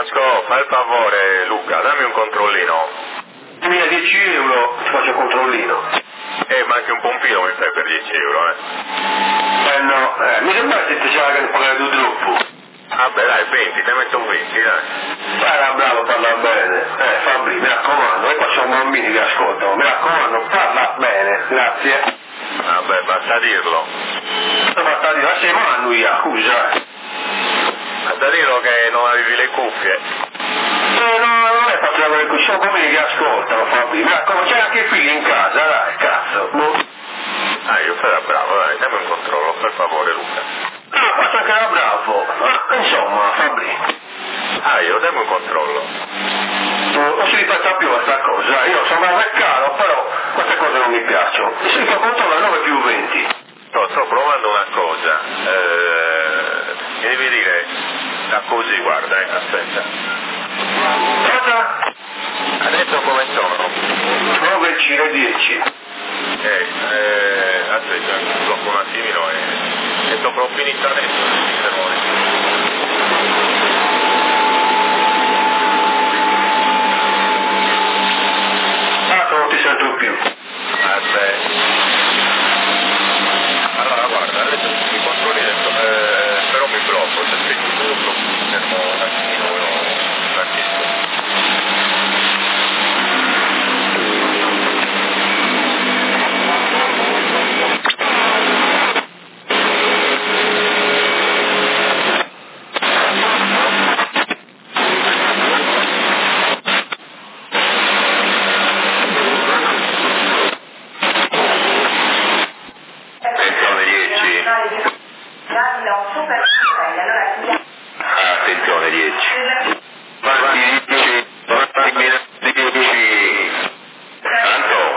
Ascolta, fai il favore, Luca, dammi un controllino. 10 euro ti faccio il controllino. Ma anche un pompino mi fai per 10 euro, No, mi sembra che ti c'era che pagare tu troppo. Vabbè dai, 20, te metto 20, dai. Era bravo, parla bene. Fabri, mi raccomando, noi facciamo bambini che ascoltano, mi raccomando, parla bene, grazie. Vabbè, basta dirlo. Basta dire, ma sei Manuia, scusa. Basta dirlo che non avevi le cuffie. No, non è fatto con le cuffie, sono bambini che ascoltano, Fabri, mi raccomando, c'è anche i figli in casa, dai, cazzo. Io sarò bravo, dai, dammi un controllo, per favore, Luca. Faccio anche la bravo. Insomma, Fabri. Io dammi un controllo. Non si ripeta più questa cosa, io sono bravo e caro, però queste cose non mi piacciono. Si fa controllo a 9 più 20. No, sto provando una cosa. Mi devi dire da così, guarda, aspetta. Cosa? Adesso come sono? 9 Cile 10. Aspetta, blocco un attimino e sto proprio finito adesso, Non ti sento più. Aspetta. Allora guarda, adesso mi controlli adesso, però mi blocco, se aspetti tu, fermo un attimino, un attimo. Attenzione 10. Tanto,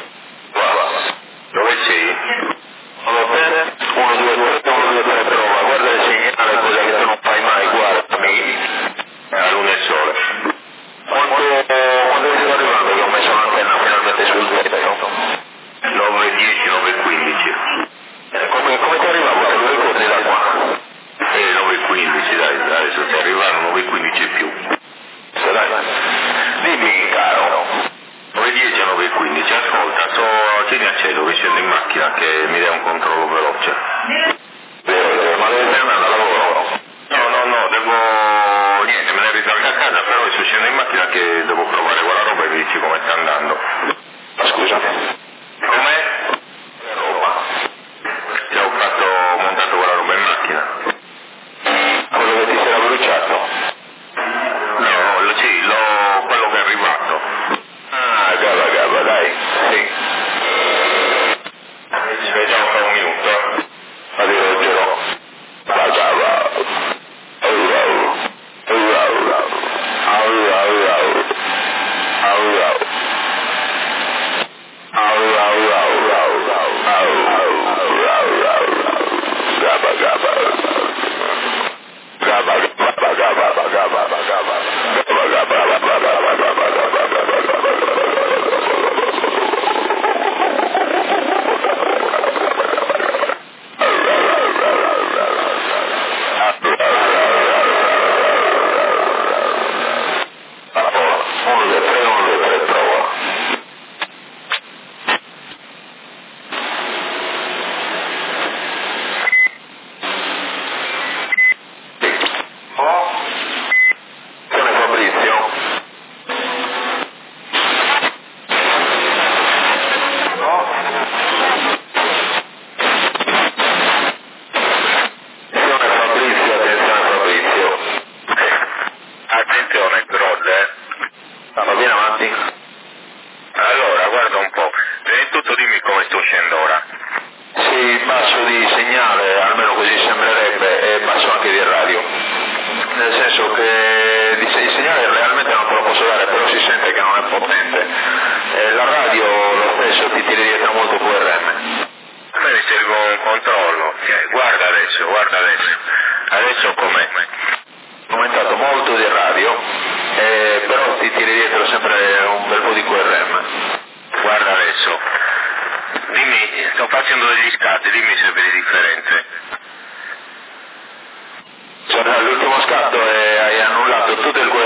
dove sei? Sono bene? 1, 2, 3, 1, 2, 3, prova, guarda il segnale, cosa che tu non fai mai, guardami, la luna e il sole. Quando stiamo arrivando che ho messo l'antenna finalmente sul tetto? 9, 10, 9, 15. Come ti arrivavo? Te lo ricordi da qua? 9.15, dai, adesso ti arrivano 9.15 e più. Dai. Dimmi, caro. 9.10 a 9.15, ascolta, tieni acceso che scendo in macchina che mi dai un controllo veloce. Ma devi andare al lavoro? No, devo... niente, me ne risalgo a casa, però adesso scendo in macchina che devo provare quella roba e mi dici come sta andando. Scusa. Com'è? Roba. Ti ho montato quella roba in macchina. Quello che ti si era bruciato? No, sì, quello che è arrivato. Gaba, dai, sì. Ci vediamo fra un minuto. Addio, Gero. Adesso com'è? Ho aumentato molto di radio, però ti tiri dietro sempre un bel po' di QRM. Guarda adesso, dimmi, sto facendo degli scatti, dimmi se vedi differenze. Cioè, l'ultimo scatto hai annullato tutto il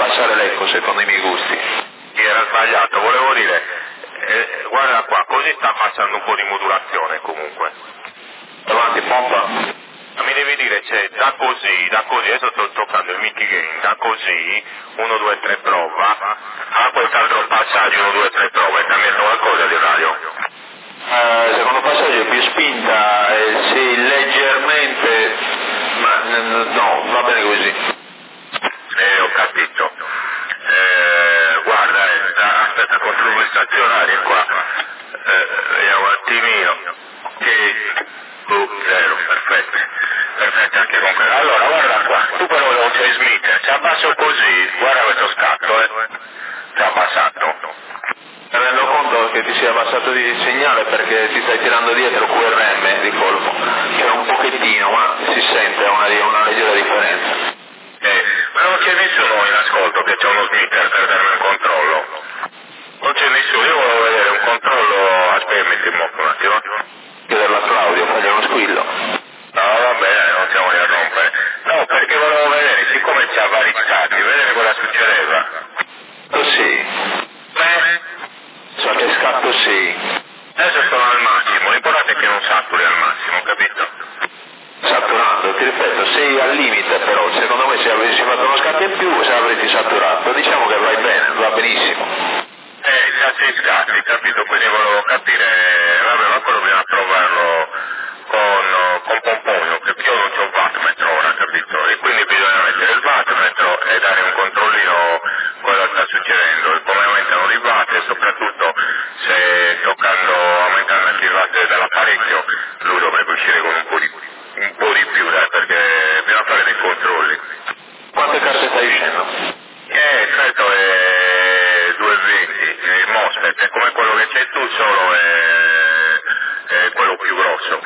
passare l'eco secondo i miei gusti. Sì, era sbagliato, volevo dire, guarda qua, così sta passando un po' di modulazione comunque. Avanti, pompa. Mi devi dire, cioè, da così, adesso sto toccando il Mickey Game, da così, 1, 2, 3 prova, a quest'altro passaggio 1, 2, 3 prova, è cambiato qualcosa di radio? Secondo passaggio è più spinta, sì, leggermente, ma no, va bene così. Ho capito. Guarda, aspetta, controllo stazionario qua, vediamo un attimino, che, 0, perfetto, anche con quello. Allora, guarda qua, tu però non sei Smith, ci abbasso così, guarda questo scatto, ci ha abbassato. Mi rendo conto che ti sia abbassato di segnale perché ti stai tirando dietro QRM di colpo, cioè un pochettino, ma si sente una leggera differenza. Ma non c'è nessuno in ascolto che c'è uno smitter per darmi un controllo. Non c'è nessuno, io volevo vedere un controllo, aspetta un attimo. Chiederlo a Claudio, fagli uno squillo. No, va bene, non siamo lì a rompere. No, perché volevo vedere, siccome ci ha varizzati, vedere cosa succedeva. Sì. So che scatto sì. Adesso sono al massimo, l'importante è che non saturi al massimo, capito? Saturando, ti ripeto, sei al limite però, secondo me se avessi fatto uno scatto in più se avresti saturato, diciamo che vai bene, va benissimo. Già sei scatti, capito? Quindi volevo capire, vabbè, ma quello bisogna provarlo con Pomponio, perché io non c'ho un wattmetro ora, capito? E quindi bisogna mettere il wattmetro e dare un controllino cosa sta succedendo, come aumentano i watt e soprattutto se aumentando anche il watt dell'apparecchio, lui dovrebbe uscire con un po' di più, dai, perché bisogna fare dei controlli. Quante carte stai uscendo? Certo, è 220, il MOSFET è come quello che c'è tu, solo è quello più grosso.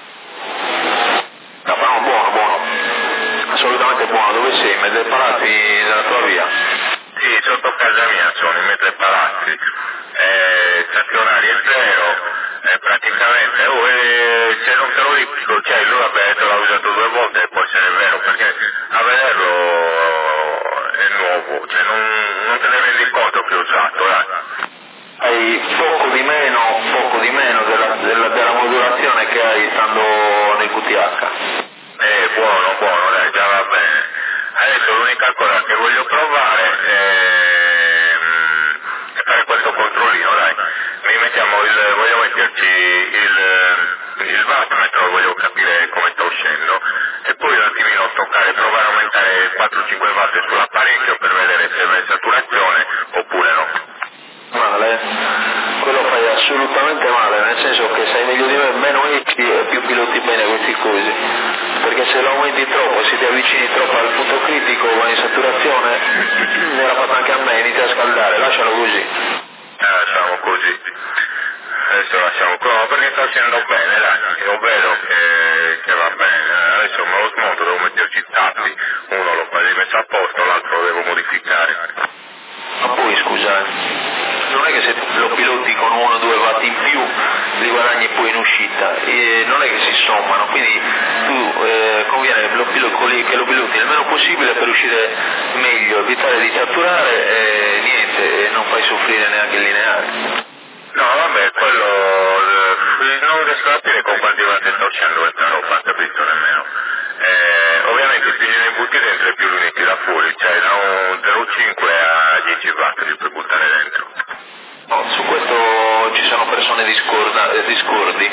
No, però buono, assolutamente buono, dove sei? In mezzo ai palazzi della tua via? Sì, sotto casa mia sono in mezzo ai palazzi, stazionari è zero, praticamente, se non te lo dico, cioè lui vabbè l'ha usato 2 volte e può essere vero, perché a vederlo è nuovo, cioè non te ne rendi conto che ho usato, Hai poco di meno della modulazione che hai stando nel QTH. Buono, dai, già va bene. Adesso l'unica cosa che voglio provare è fare questo controllino, dai. Voglio metterci il wattmetro, voglio capire come sta uscendo e poi un attimino provare a aumentare 4-5 watt sull'apparecchio per vedere se è saturazione oppure no. Male, quello fai assolutamente male, nel senso che sai meglio di me, meno esci e più piloti bene questi cosi, perché se lo aumenti troppo, se ti avvicini troppo al punto critico con in saturazione, era fatto anche a me, inizia a scaldare, lascialo così. Lasciamo così, adesso lasciamo così, no, perché sta uscendo bene, dai, io vedo che va bene, adesso me lo smonto, devo metterci i tappi, uno l'ho quasi messo a posto, l'altro lo devo modificare. Ma poi scusa, non è che se lo piloti con 1-2 watt in più li guadagni poi in uscita, non è che si sommano, quindi tu conviene che lo piloti il meno possibile per uscire meglio, evitare di saturare e niente, e non fai soffrire neanche il lineare. No, vabbè, quello non riesco a capire con quanti watt sta uscendo questa roba, capito nemmeno. Ovviamente più ne butti dentro e più li metti da fuori, cioè da un 0,5 a 10 watt li puoi buttare dentro. No, su questo ci sono persone discordi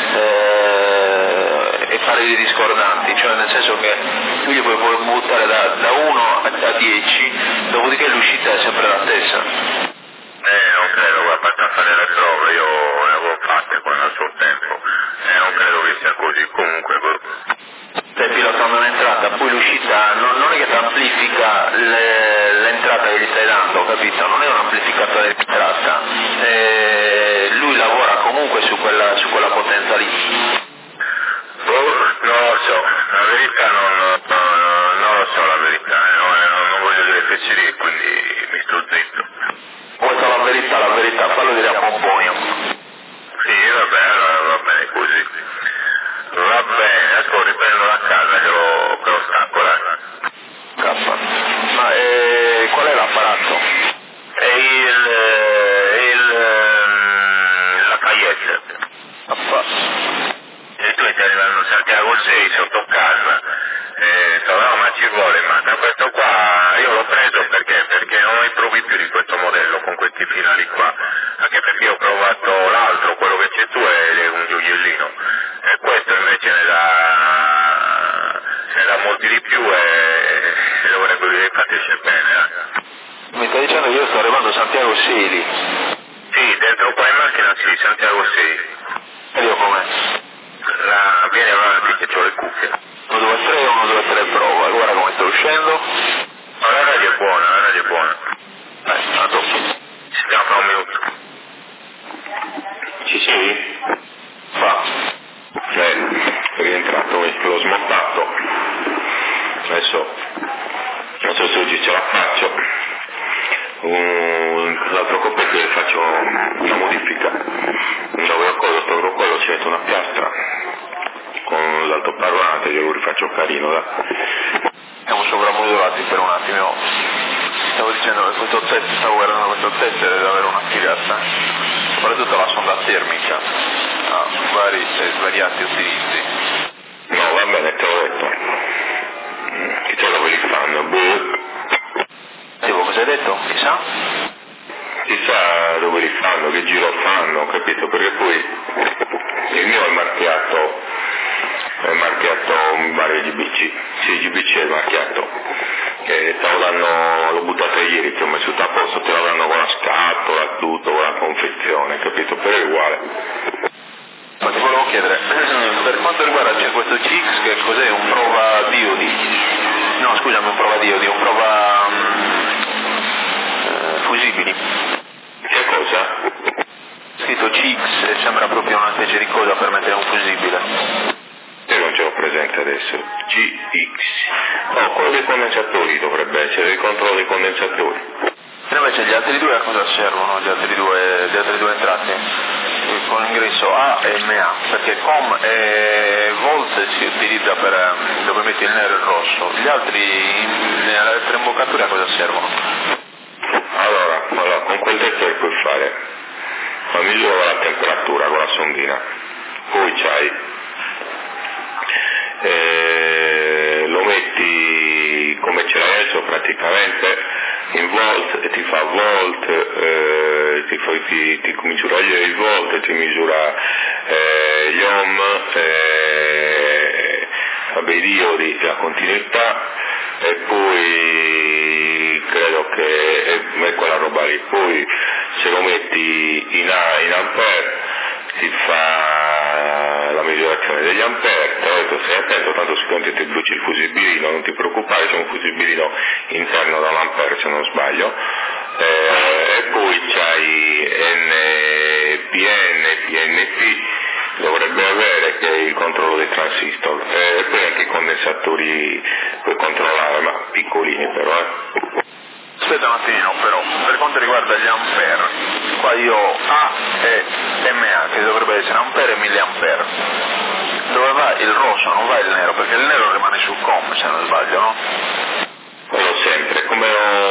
e pareri discordanti, cioè nel senso che tu gli puoi buttare da 1 a 10, dopodiché l'uscita è sempre la stessa. Non credo, guarda, basta fare le prove, io le avevo fatte quando al suo tempo, non credo che sia così, comunque. Stai pilotando un'entrata, poi l'uscita non è che ti amplifica l'entrata che gli stai dando, capito? Non è un amplificatore di entrata, lui lavora comunque su quella potenza lì. Non lo so, la verità non lo so la verità, non voglio dire fesserie, quindi mi sto zitto. Vuoi la verità, fallo dire a Pomponio. Sì, va bene così. Va bene, adesso riprendo la casa che lo stacco, dai. Ma qual è la venivano Santiago 6 sotto calma, no, ma ci vuole, ma da questo qua io l'ho preso perché non ne provi più di questo modello con questi finali qua, anche perché io ho provato l'altro, quello che c'è tu è un gioiellino, e questo invece ne dà molti di più e dovrebbe infatti c'è bene. Mi stai dicendo che io sto arrivando a Santiago Sili? Sì, dentro qua in macchina sì, Santiago 6. E io com'è? Vieni avanti che c'ho le cuffie. 1, 2, 3, 1, 2, 3, prova, guarda come sto uscendo. Ma la radio è buona, la radio è buona. A dopo. Si chiama fra un minuto. Ci sei? Fa. È rientrato, l'ho smontato. Adesso non so se oggi ce la faccio. L'altro coppetto faccio una modifica. Dove ho collo sto quello ci metto una piastra con l'altoparlante, io lo rifaccio carino là. Siamo sovramodulati per un attimo. Stavo dicendo che questo test, stavo guardando questo test deve avere una figata, soprattutto la sonda termica ha svariati utilizzi. No, va bene, te l'ho detto. Chissà dove li fanno, Tipo, cosa hai detto? Chissà? Chissà dove li fanno, che giro fanno, capito? Perché poi il mio è marchiato un bar di GBC, sì, GBC è marchiato, che l'ho buttato ieri, ti ho messo a posto, te lo danno con la scatola, tutto, con la confezione, capito? Però è uguale. Ma ti volevo chiedere, per quanto riguarda c'è questo CX, che cos'è? Un prova diodi? No, scusami, un prova diodi, un prova fusibili. Che cosa? Scritto CX, sembra proprio una specie di cosa per mettere un fusibile. Io non ce l'ho presente adesso. GX. No, quello dei condensatori dovrebbe essere, il controllo dei condensatori. E invece gli altri due a cosa servono? Gli altri due entrate? Con l'ingresso A e MA, perché COM e Volt si utilizza per dove metti il nero e il rosso. Gli altri, le altre imboccature a cosa servono? Allora, con quel tester puoi fare la misura della temperatura con la sondina, poi lo metti come ce l'hai adesso praticamente in volt e ti fa volt, ti misura i volt, ti misura gli ohm, vabbè, i diodi, la continuità, e poi credo che è quella roba lì. Poi se lo metti in ampere si fa la misurazione degli ampere, te l'ho detto, stai attento, tanto sicuramente ti bruci il fusibilino, non ti preoccupare, c'è un fusibilino interno da un ampere se non sbaglio, e poi c'hai NPN, PNP, dovrebbe avere, che è il controllo dei transistor, e poi anche i condensatori puoi controllare, ma piccolini però. Aspetta un attimino, però, per quanto riguarda gli ampere, qua io ho A e MA, che dovrebbe essere ampere e milliampere. Dove va il rosso, non va il nero, perché il nero rimane sul COM, se non sbaglio, no? Quello sempre, come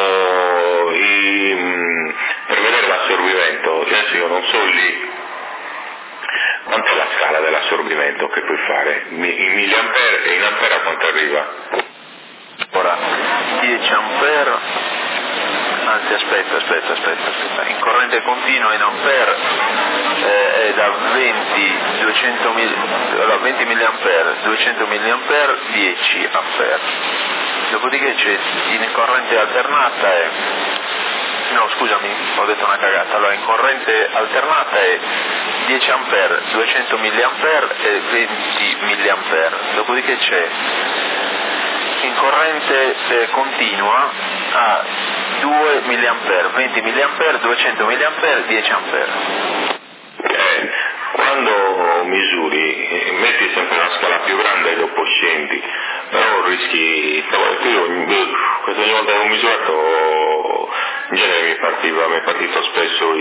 per vedere l'assorbimento, adesso io non so lì quant'è la scala dell'assorbimento che puoi fare, in milliampere e in ampere a quanto arriva? Ora, 10 ampere, anzi aspetta, in corrente continua in ampere è da 20 milliampere, 200 milliampere, 10 ampere. Dopodiché c'è in corrente alternata no scusami, ho detto una cagata, allora in corrente alternata è 10 ampere, 200 milliampere e 20 milliampere. Dopodiché c'è in corrente continua a 2 milliampere, 20 milliampere, 200 milliampere, 10 ampere. Quando misuri metti sempre una scala più grande e dopo scendi, però rischi, questa volta che ho misurato in genere mi è partito spesso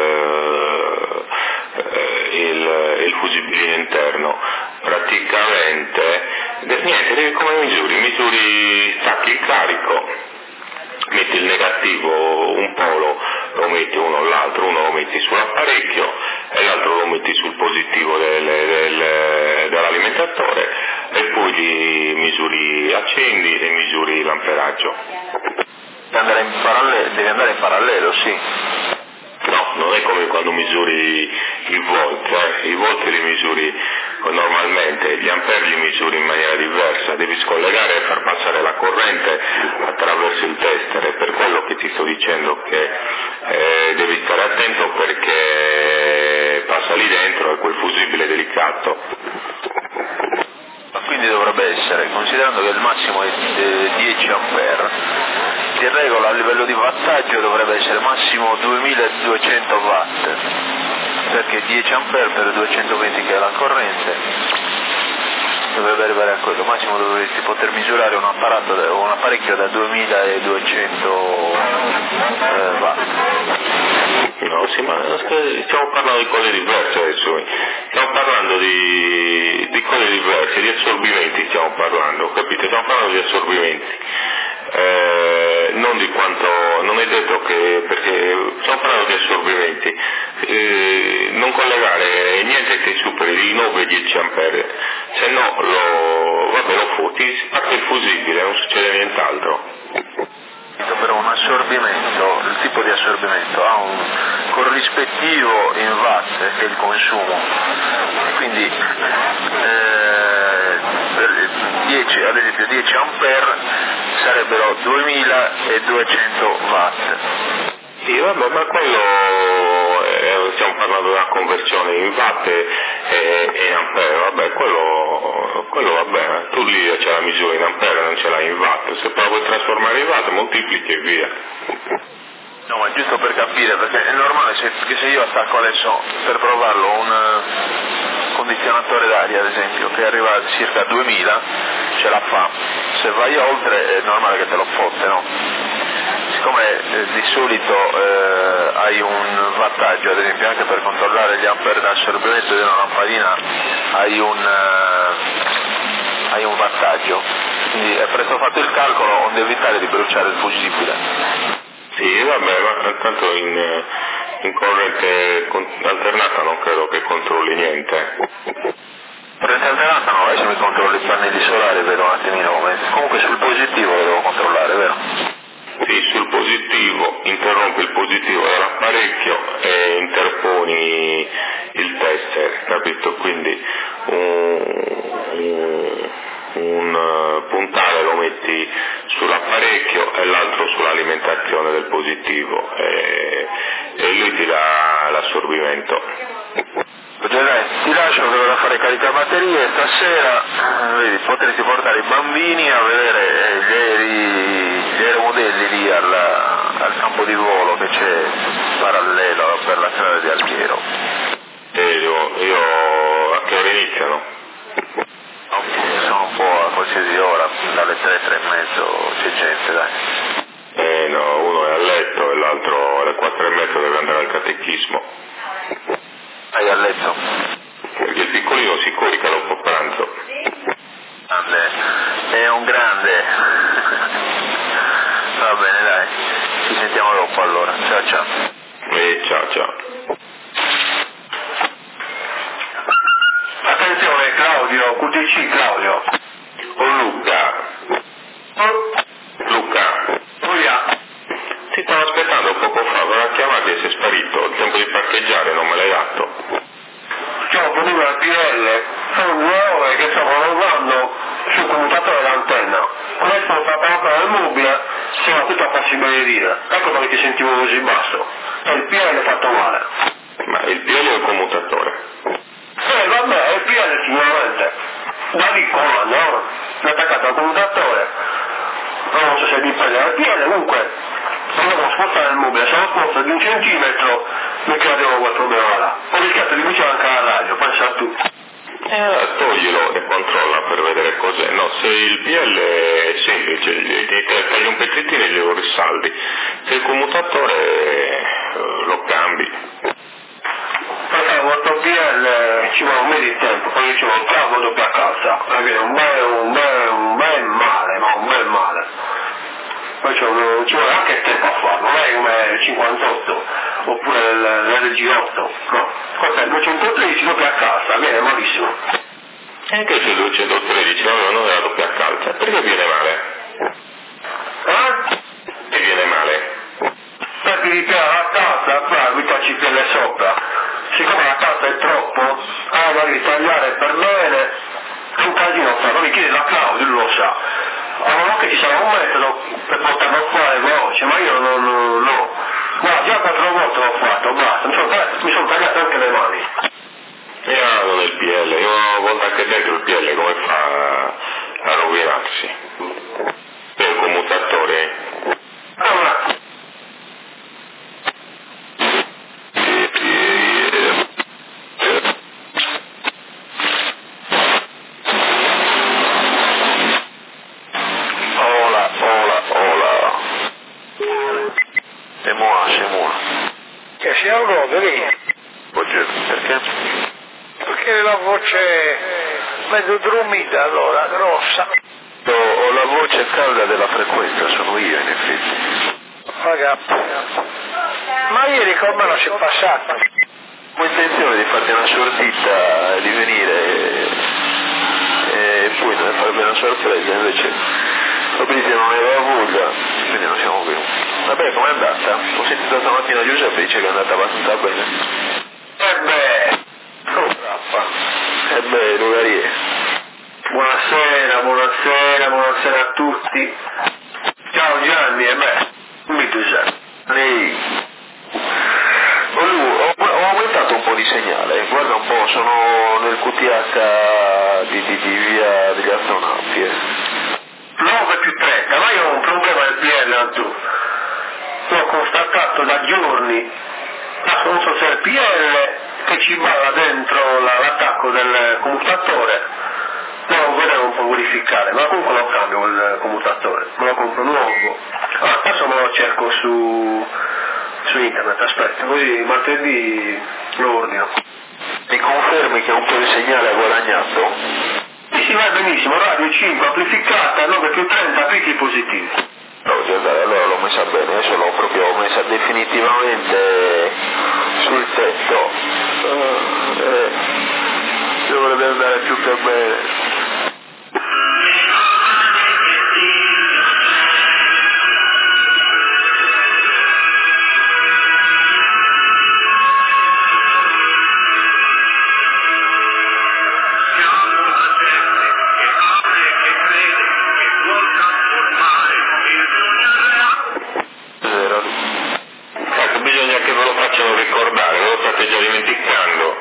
il fusibilino interno, praticamente niente, come misuri stacchi il carico, metti il negativo un polo, lo metti uno o l'altro, uno lo metti sull'apparecchio e l'altro lo metti sul positivo dell'alimentatore e poi gli misuri accendi e misuri l'amperaggio. Devi andare in parallelo, sì. No, non è come quando misuri i volt li misuri normalmente, gli ampere li misuri in maniera diversa, devi scollegare e far passare la corrente attraverso il tester, è per quello che ti sto dicendo che devi stare attento perché passa lì dentro e quel fusibile è delicato. Quindi dovrebbe essere, considerando che il massimo è 10 ampere, di regola a livello di wattaggio dovrebbe essere massimo 2200 watt, perché 10 ampere per 220 che è la corrente dovrebbe arrivare a quello, massimo dovresti poter misurare un apparecchio da 2200 watt. No, sì, ma stiamo parlando di cose diverse adesso, stiamo parlando di cose diverse, di assorbimenti stiamo parlando, capite? Stiamo parlando di assorbimenti, non di quanto, non è detto che, perché stiamo parlando di assorbimenti, non collegare niente che superi i 9-10 ampere, se no lo fotti, parte il fusibile, non succede nient'altro. Per un assorbimento, il tipo di assorbimento ha un corrispettivo in watt che è il consumo, quindi ad esempio 10 ampere sarebbero 2200 watt. Sì, vabbè, ma quello stiamo parlando di una conversione in watt e in ampere, vabbè, quello vabbè, tu lì c'è la misura in ampere, non ce l'hai in watt, se poi vuoi trasformare in watt moltiplichi e via. No, ma giusto per capire, perché è normale che se io attacco adesso per provarlo un condizionatore d'aria ad esempio che arriva a circa 2000, ce la fa, se vai oltre è normale che te lo fotte, no? Siccome di solito hai un wattaggio, ad esempio anche per controllare gli ampere d'assorbimento di una lampadina hai un wattaggio, quindi è presto fatto il calcolo onde evitare di bruciare il fusibile. Sì, vabbè, ma tanto in corrente alternata non credo che controlli niente. Corrente alternata no, adesso mi controllo i pannelli solari, vedo un attimino come. Comunque sul positivo lo devo controllare, vero? Sì, sul positivo, interrompi il positivo dell'apparecchio e interponi il tester, capito? Quindi un puntale lo metti sull'apparecchio e l'altro sull'alimentazione del positivo e lui ti dà l'assorbimento. Ti lascio, devo fare caricabatterie stasera, vedi, potresti portare i bambini a vedere gli aeromodelli lì al campo di volo che c'è parallelo per la strada di Alghero. Io a che ora iniziano? Sono un po' a qualsiasi ora, dalle 3:30 c'è gente, dai. No, uno è a letto e l'altro alle 4:30 deve andare al catechismo. Hai a letto? Perché il piccolino si corica dopo pranzo. Grande, è un grande. Va bene, dai, ci sentiamo dopo allora, ciao ciao. Ciao. Attenzione Claudio, QTC Claudio. Oh Luca. Ti stavo aspettando poco fa, me l'ha chiamato e sei sparito, il tempo di parcheggiare non me l'hai dato. Ciao, prima al PL, sono 2 ore che stavo lavorando sul commutatore dell'antenna. Adesso ho fatto la del mobile, c'era tutta possibilità. Ecco perché ti sentivo così basso. E il PL è fatto male. Ma il PL è il commutatore? Vabbè, il PL sicuramente. Da lì comando, l'ho attaccato al commutatore. Non so se dipende dal PL, comunque dovevo spostare il mobile, sono sposto di 1 centimetro perché avevo quel problema là. Ho rischiato di cucire anche la radio, pensa a tu. Toglilo e controlla per vedere cos'è. No, se il PL è semplice, tagli un pezzettino e glielo risaldi. Se il commutatore lo cambi. Perché questo PL ci vuole un mese di tempo, poi ci vuole un travo doppia cassa, perché un bel male, ma un bel male. poi ci vuole anche tempo a farlo, non è come 58 oppure l'LG8, no, questo è il 213 doppia a calza, viene malissimo. Anche se il 213 non è la doppia a calza, perché viene male? E viene male? Perché ripiega la calza, poi metterci pelle sopra, siccome la calza è troppo, devi tagliare per bene, è un casino farlo, mi chiede la Claudio, lui lo sa. Allora che ci sarà un metodo per poterlo fare veloce, ma io no. Guarda, già 4 volte l'ho fatto, basta, mi sono tagliate anche le mani. Io non il PL, io volta anche dentro il PL come fa a rovinarsi? È un commutatore. Allora. Che si arrode lì? Perché? Perché la voce mezzo drumita allora, grossa. Ho la voce calda della frequenza, sono io in effetti. Ma ieri come non si è passato? Ho intenzione di farti una sortita, di venire e poi ne farebbe una sorpresa, invece Fabrizio non aveva voglia, quindi non siamo venuti. Vabbè, com'è andata? Ho sentito stamattina Giuseppe dice che è andata abbastanza bene. Lugarie. Buonasera a tutti. Ciao Gianni, come tu sei? Ho aumentato un po' di segnale, guarda un po', sono nel QTH di via degli astronauti. 9+30, ma io ho un problema del PL tu. L'ho constatato da giorni, non so se è il PL che ci balla dentro l'attacco del commutatore. No, volevo un po' verificare, ma comunque lo cambio il commutatore, me lo compro nuovo. Allora, adesso me lo cerco su internet, aspetta, così martedì lo ordino. Mi confermi che un po' di segnale ha guadagnato? Sì, va benissimo, radio 5 amplificata, 9+30 picchi positivi. Allora l'ho messa bene, adesso l'ho proprio messa definitivamente sul tetto. Dovrebbe andare più che bene. Bisogna che ve lo facciano ricordare, ve lo state già dimenticando.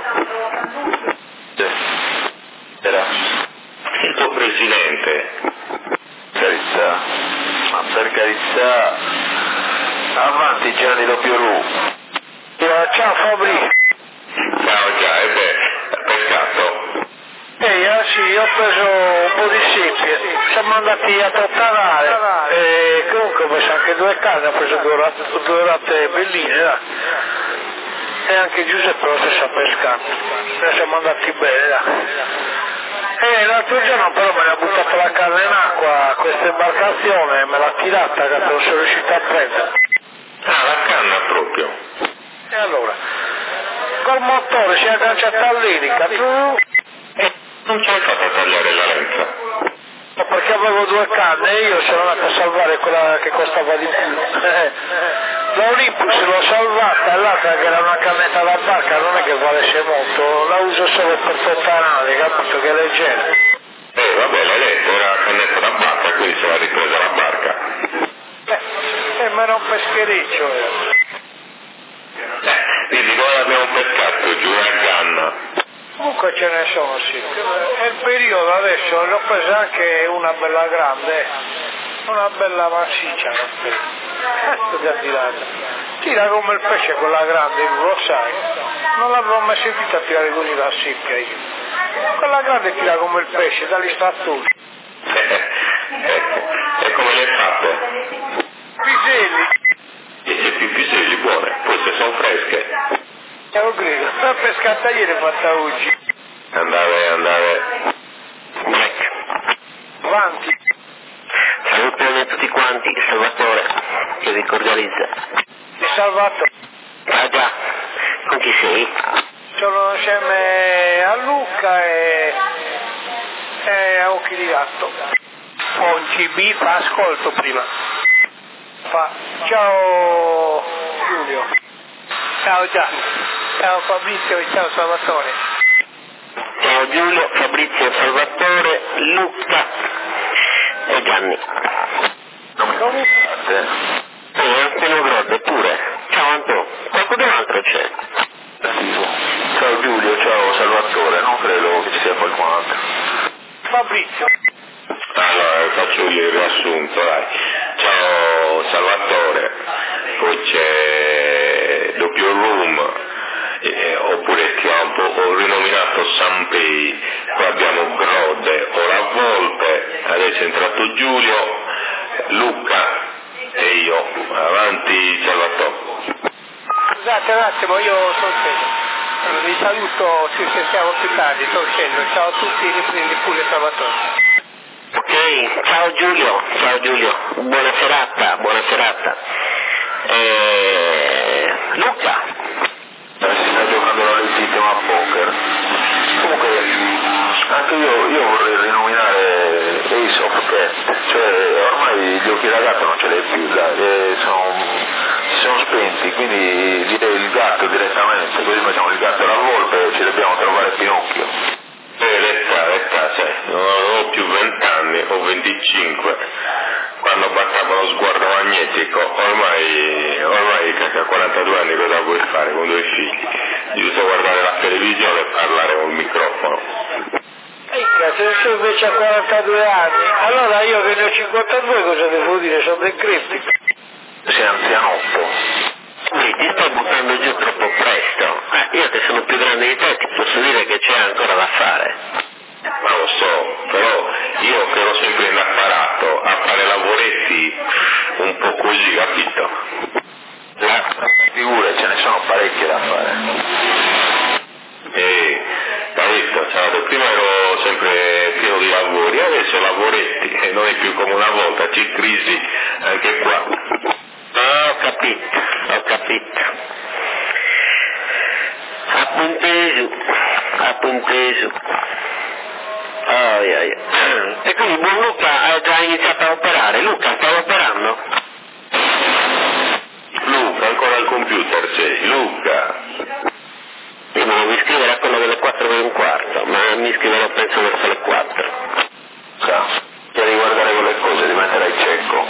Era il tuo presidente. Carità, ma per carità, avanti Gianni Doppioru. Ciao Fabri. Ciao già, pescato. Sì, ho preso un po' di seppie, siamo andati a trattarare e comunque ho preso anche 2 canne, ho preso 2 orate belline, dai. E anche Giuseppe lo stesso pescato, ne siamo andati bene, dai. L'altro giorno però me ne ha buttato la canna in acqua, questa imbarcazione me l'ha tirata che non sono riuscito a prendere. Ah, la canna proprio. E allora, col motore si è agganciata all'elica, non ce l'hai fatta a tagliare la lenza? No, perché avevo 2 canne e io sono andato a salvare quella che costava di più. L'Olympus l'ho salvata e l'altra che era una cannetta da barca non è che valesse molto, la uso solo per tottanare, capito che è leggera. Vabbè, l'hai detto, era una cannetta da barca, quindi se l'ha ripresa la barca. Ma era un peschereccio. Quindi noi abbiamo pescato giù una canna. Comunque ce ne sono, sì. È il periodo adesso, ne ho presa anche una bella grande, una bella massiccia, l'ho presa. Cazzo da tirare. Tira come il pesce quella grande, lo sai. Non l'avevo mai sentita tirare così la secca io. Quella grande tira come il pesce, dagli strattori. E come l'hai fatto? Piselli. E più piselli buone, forse sono fresche. Lo credo, la pescata ieri è fatta oggi. Andare. Avanti. Salutiamo tutti quanti, Salvatore. che vi cordializza. Salvatore. Ah già, con chi sei? Sono insieme a Luca e a Occhi di Gatto. Con CB fa ascolto prima. Ciao Giulio. Ciao Gianni. Ciao Fabrizio e ciao Salvatore. Ciao Giulio, Fabrizio, Salvatore, Luca e Gianni. Antonio Grodde pure. Ciao Antonio. Qualcun altro c'è? Ciao Giulio, ciao Salvatore, non credo che ci sia qualcun altro. Fabrizio. Allora, faccio il riassunto, dai. Ciao Salvatore, poi c'è Doppio Room, oppure Chiampo, ho rinominato Sanpei, poi abbiamo Grode, ora Volpe, adesso è entrato Giulio, Luca e io. Avanti Salvatore. Scusate un attimo, io sto uscendo. Allora, vi saluto, ci sentiamo più tardi, sto uscendo. Ciao a tutti, riprendi pure Salvatore. Ok, ciao Giulio, buona serata. Luca? Si sta giocando la legittima a poker. Comunque, anche io vorrei rinominare Ace of Cat, cioè ormai gli occhi da gatto non ce l'hai più, si sono spenti, quindi direi il gatto direttamente, così facciamo il gatto e la volpe e ci dobbiamo trovare Pinocchio. Retta, cioè, non ho più 20 anni, ho 25, quando bastava lo sguardo magnetico, ormai a 42 anni cosa vuoi fare con 2 figli? Giusto guardare la televisione e parlare col microfono. Se sei invece a 42 anni, allora io che ne ho 52 cosa devo dire? Sono decrepito. Sei anzianotto. Ti stai buttando giù troppo presto. Io che sono più grande di te ti posso dire che c'è ancora da fare. Ma lo so, però io che ero sempre in apparato a fare lavoretti un po' così, capito? Figure, ce ne sono parecchie da fare. Capito? Cioè, prima ero sempre pieno di lavori, adesso lavoretti e non è più come una volta, c'è crisi anche qua. Ho capito. Appunteso. E quindi buon Luca ha già iniziato a operare. Luca, stava operando? Luca, ancora al computer sei, Luca. Io mi devo iscrivere a quello delle 4:15, ma mi iscriverò penso verso le 4. Devi guardare quelle cose, diventerai cieco.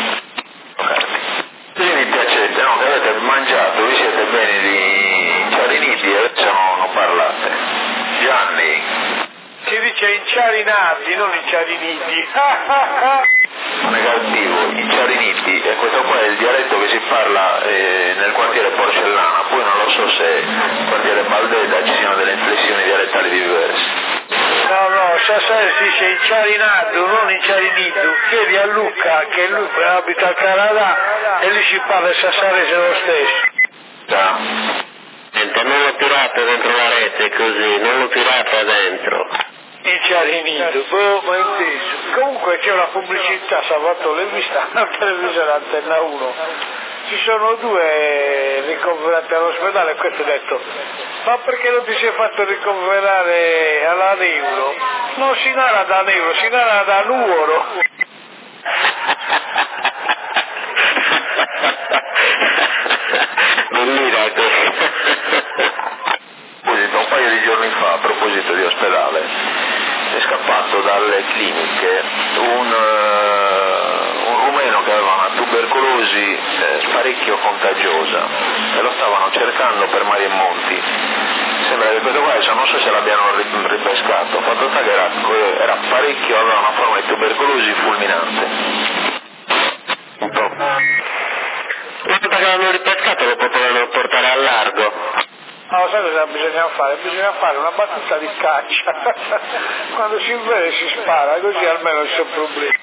Quindi piacete, no? Che avete mangiato, vi siete bene di inciariniti e adesso non parlate. Gianni. Si dice inciarinati, non inciariniti. Non è cattivo, inciariniti, e questo qua è il dialetto che si parla nel quartiere Porcellana, poi non lo so se nel quartiere Baldeda ci siano delle inflessioni dialettali diverse. No, Sassari si dice inciarinato, non inciarinito. Chiedi a Luca, che lui abita al Canada e lui ci parla il sassarese lo stesso. Senta, non l'ho tirato dentro la rete così, non l'ho tirata dentro. Inciarinito, ma inteso. Comunque c'è una pubblicità, Salvatore, l'hai vista alla televisione Antenna 1. Ci sono 2 ricoverati all'ospedale e questo ha detto: ma perché non ti sei fatto ricoverare alla Neuro? Non si nara da Neuro, si nara da Nuoro. Un paio di giorni fa, a proposito di ospedale, è scappato dalle cliniche un rumeno che aveva una tubercolosi parecchio contagiosa e lo stavano cercando per mari e monti. Sembra che questo qua, adesso non so se l'abbiano ripescato, fatto sta che era parecchio, aveva una forma di tubercolosi fulminante. Un po'. Una volta che l'hanno ripescato lo potevano portare al largo. No, sai cosa bisogna fare? Bisogna fare una battuta di caccia. Quando si vede si spara, così almeno non c'è problemi.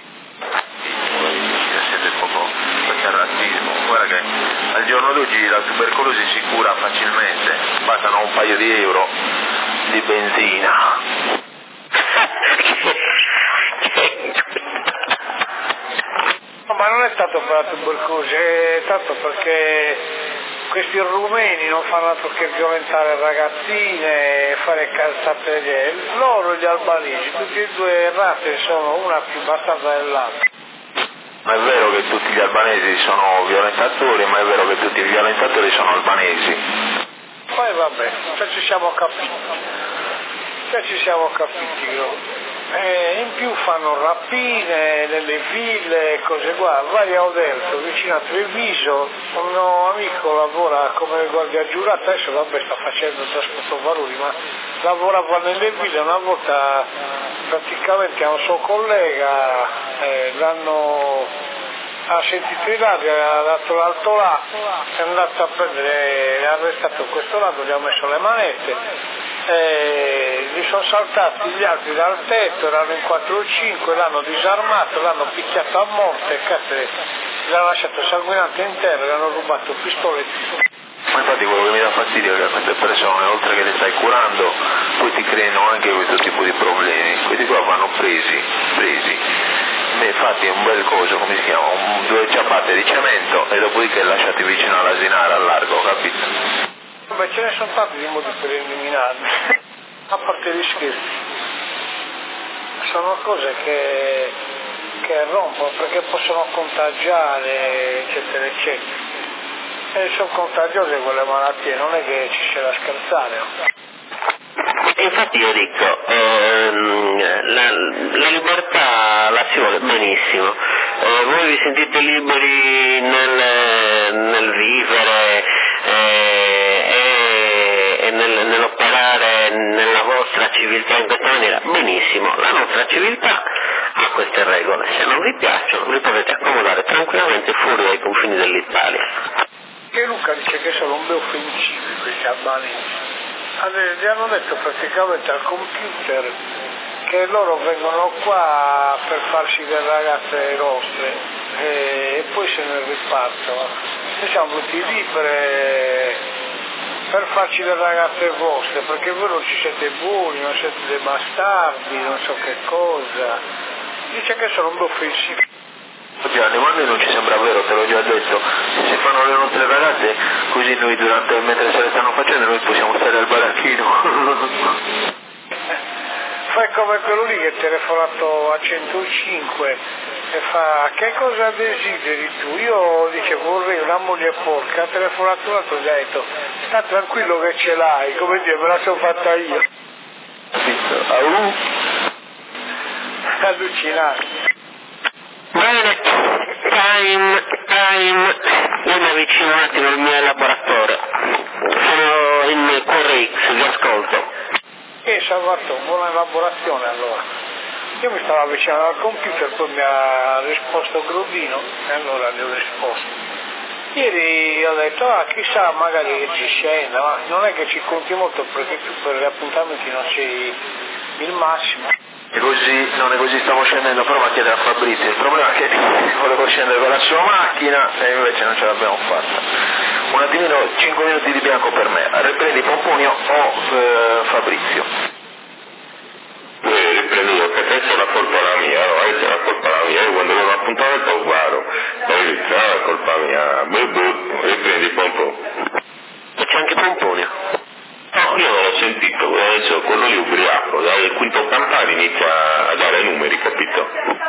Siete proprio questo razzismo. Guarda che al giorno d'oggi la tubercolosi si cura facilmente, bastano un paio di euro di benzina. No, ma non è stato per la tubercolosi, tanto perché questi rumeni non fanno altro che violentare ragazzine e fare calzate, loro gli albanesi, tutti e due errate, sono una più bastarda dell'altra. Ma è vero che tutti gli albanesi sono violentatori, ma è vero che tutti i violentatori sono albanesi. Poi vabbè, ci siamo capiti. In più fanno rapine nelle ville e cose qua. Vai a Oderzo, vicino a Treviso, un mio amico lavora come guardia giurata, adesso vabbè sta facendo trasporto valori, ma lavorava nelle ville. Una volta praticamente a un suo collega ha sentito i ladri, ha dato l'alto là, è andato a prendere, ha arrestato questo ladro, gli ha messo le manette. Gli sono saltati gli altri dal tetto, erano in 4 o 5, l'hanno disarmato, l'hanno picchiato a morte, l'hanno lasciato sanguinante in terra, gli hanno rubato pistoletti. Ma infatti quello che mi dà fastidio è che queste persone, oltre che le stai curando, poi ti creano anche questo tipo di problemi. Questi qua vanno presi. Infatti è un bel coso, come si chiama? 2 ciabatte di cemento e dopodiché lasciati vicino all'asinara, al largo, capito? Beh, ce ne sono tanti di modi per eliminarli, a parte gli scherzi. Sono cose che rompono perché possono contagiare, eccetera, eccetera. E sono contagiose quelle malattie, non è che ci sia da scherzare. Infatti io dico, la libertà la si vuole benissimo, voi vi sentite liberi nel vivere e nell'operare nella vostra civiltà in questa maniera, benissimo, la nostra civiltà ha queste regole, se non vi piacciono vi potete accomodare tranquillamente fuori dai confini dell'Italia. Che Luca dice che sono un po' offensivi questi albanesi. Gli hanno detto praticamente al computer che loro vengono qua per farsi delle ragazze nostre e poi se ne ripartono. Noi siamo venuti lì per farci le ragazze vostre, perché voi non ci siete buoni, non siete dei bastardi, non so che cosa. Dice che sono un po' offensivi. Gianni, ma a noi non ci sembra vero, te l'ho già detto, se si fanno le nostre ragazze, così noi mentre se le stanno facendo noi possiamo stare al baracchino. Fai come quello lì che è telefonato a 105 e fa: che cosa desideri tu? Io dice vorrei una moglie porca, ha telefonato un altro e gli ha detto: sta tranquillo che ce l'hai, come dire, me la sono fatta io. Allucinante. Bene, time, io mi avvicino un attimo al mio elaboratore, sono in QRX, vi ascolto. Salvatore, buona elaborazione allora. Io mi stavo avvicinando al computer, poi mi ha risposto Grobino e allora gli ho risposto. Ieri ho detto, chissà magari che ci scenda, ma non è che ci conti molto perché tu per gli appuntamenti non sei il massimo. E così, non è così, stavo scendendo però a chiedere a Fabrizio, il problema è che volevo scendere con la sua macchina e invece non ce l'abbiamo fatta. Un attimino, 5 minuti di bianco per me, riprendi Pomponio o Fabrizio? Riprendi io, che adesso la colpa è la mia, no? Adesso la colpa è la mia, io quando devo appuntamento lo guardo, poi dice, la colpa mia, riprendi Pomponio. E c'è anche Pomponio. No, io non l'ho sentito, adesso quello lì ubriaco, dal quinto campano inizia a dare numeri, capito?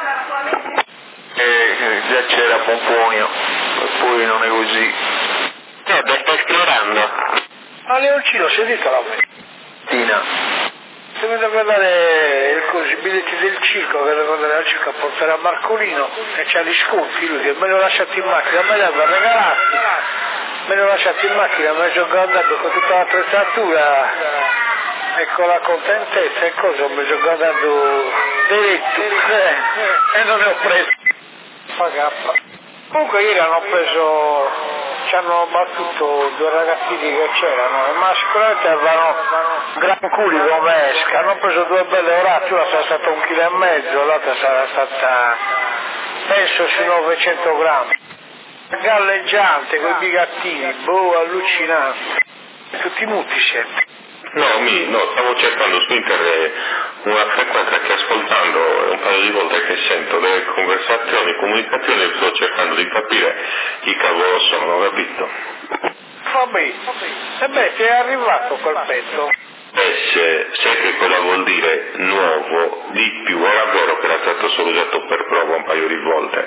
Già c'era Pomponio, poi non è così. Dove stai esplorando? Leoncino, sentite la Tina. Se mi deve dare i biglietti del circo, che devo andare al circo a portare a Marcolino e c'ha gli sconti, lui che me li ho lasciati in macchina, me li aveva regalati. Me l'ho lasciato in macchina, mi sono guardato con tutta l'attrezzatura e con la contentezza e cosa, mi sono guardato diretto e non ne ho preso. Pagappa. Comunque ieri ci hanno battuto 2 ragazzini che c'erano, ma sicuramente avevano gran culi come esca, hanno preso 2 belle orate, una sarà stata 1,5 kg, l'altra sarà stata penso sui 900 grammi. Galleggiante, quei bigattini, allucinante. Tutti muti siete. No, stavo cercando su internet una frequenza che ascoltando un paio paio di volte che sento delle conversazioni, comunicazioni, sto cercando di capire chi cavolo sono, capito? Vabbè, e beh, ti è arrivato quel pezzo? Sai che cosa vuol dire nuovo, di più, era vero che era stato solo usato per prova un paio di volte,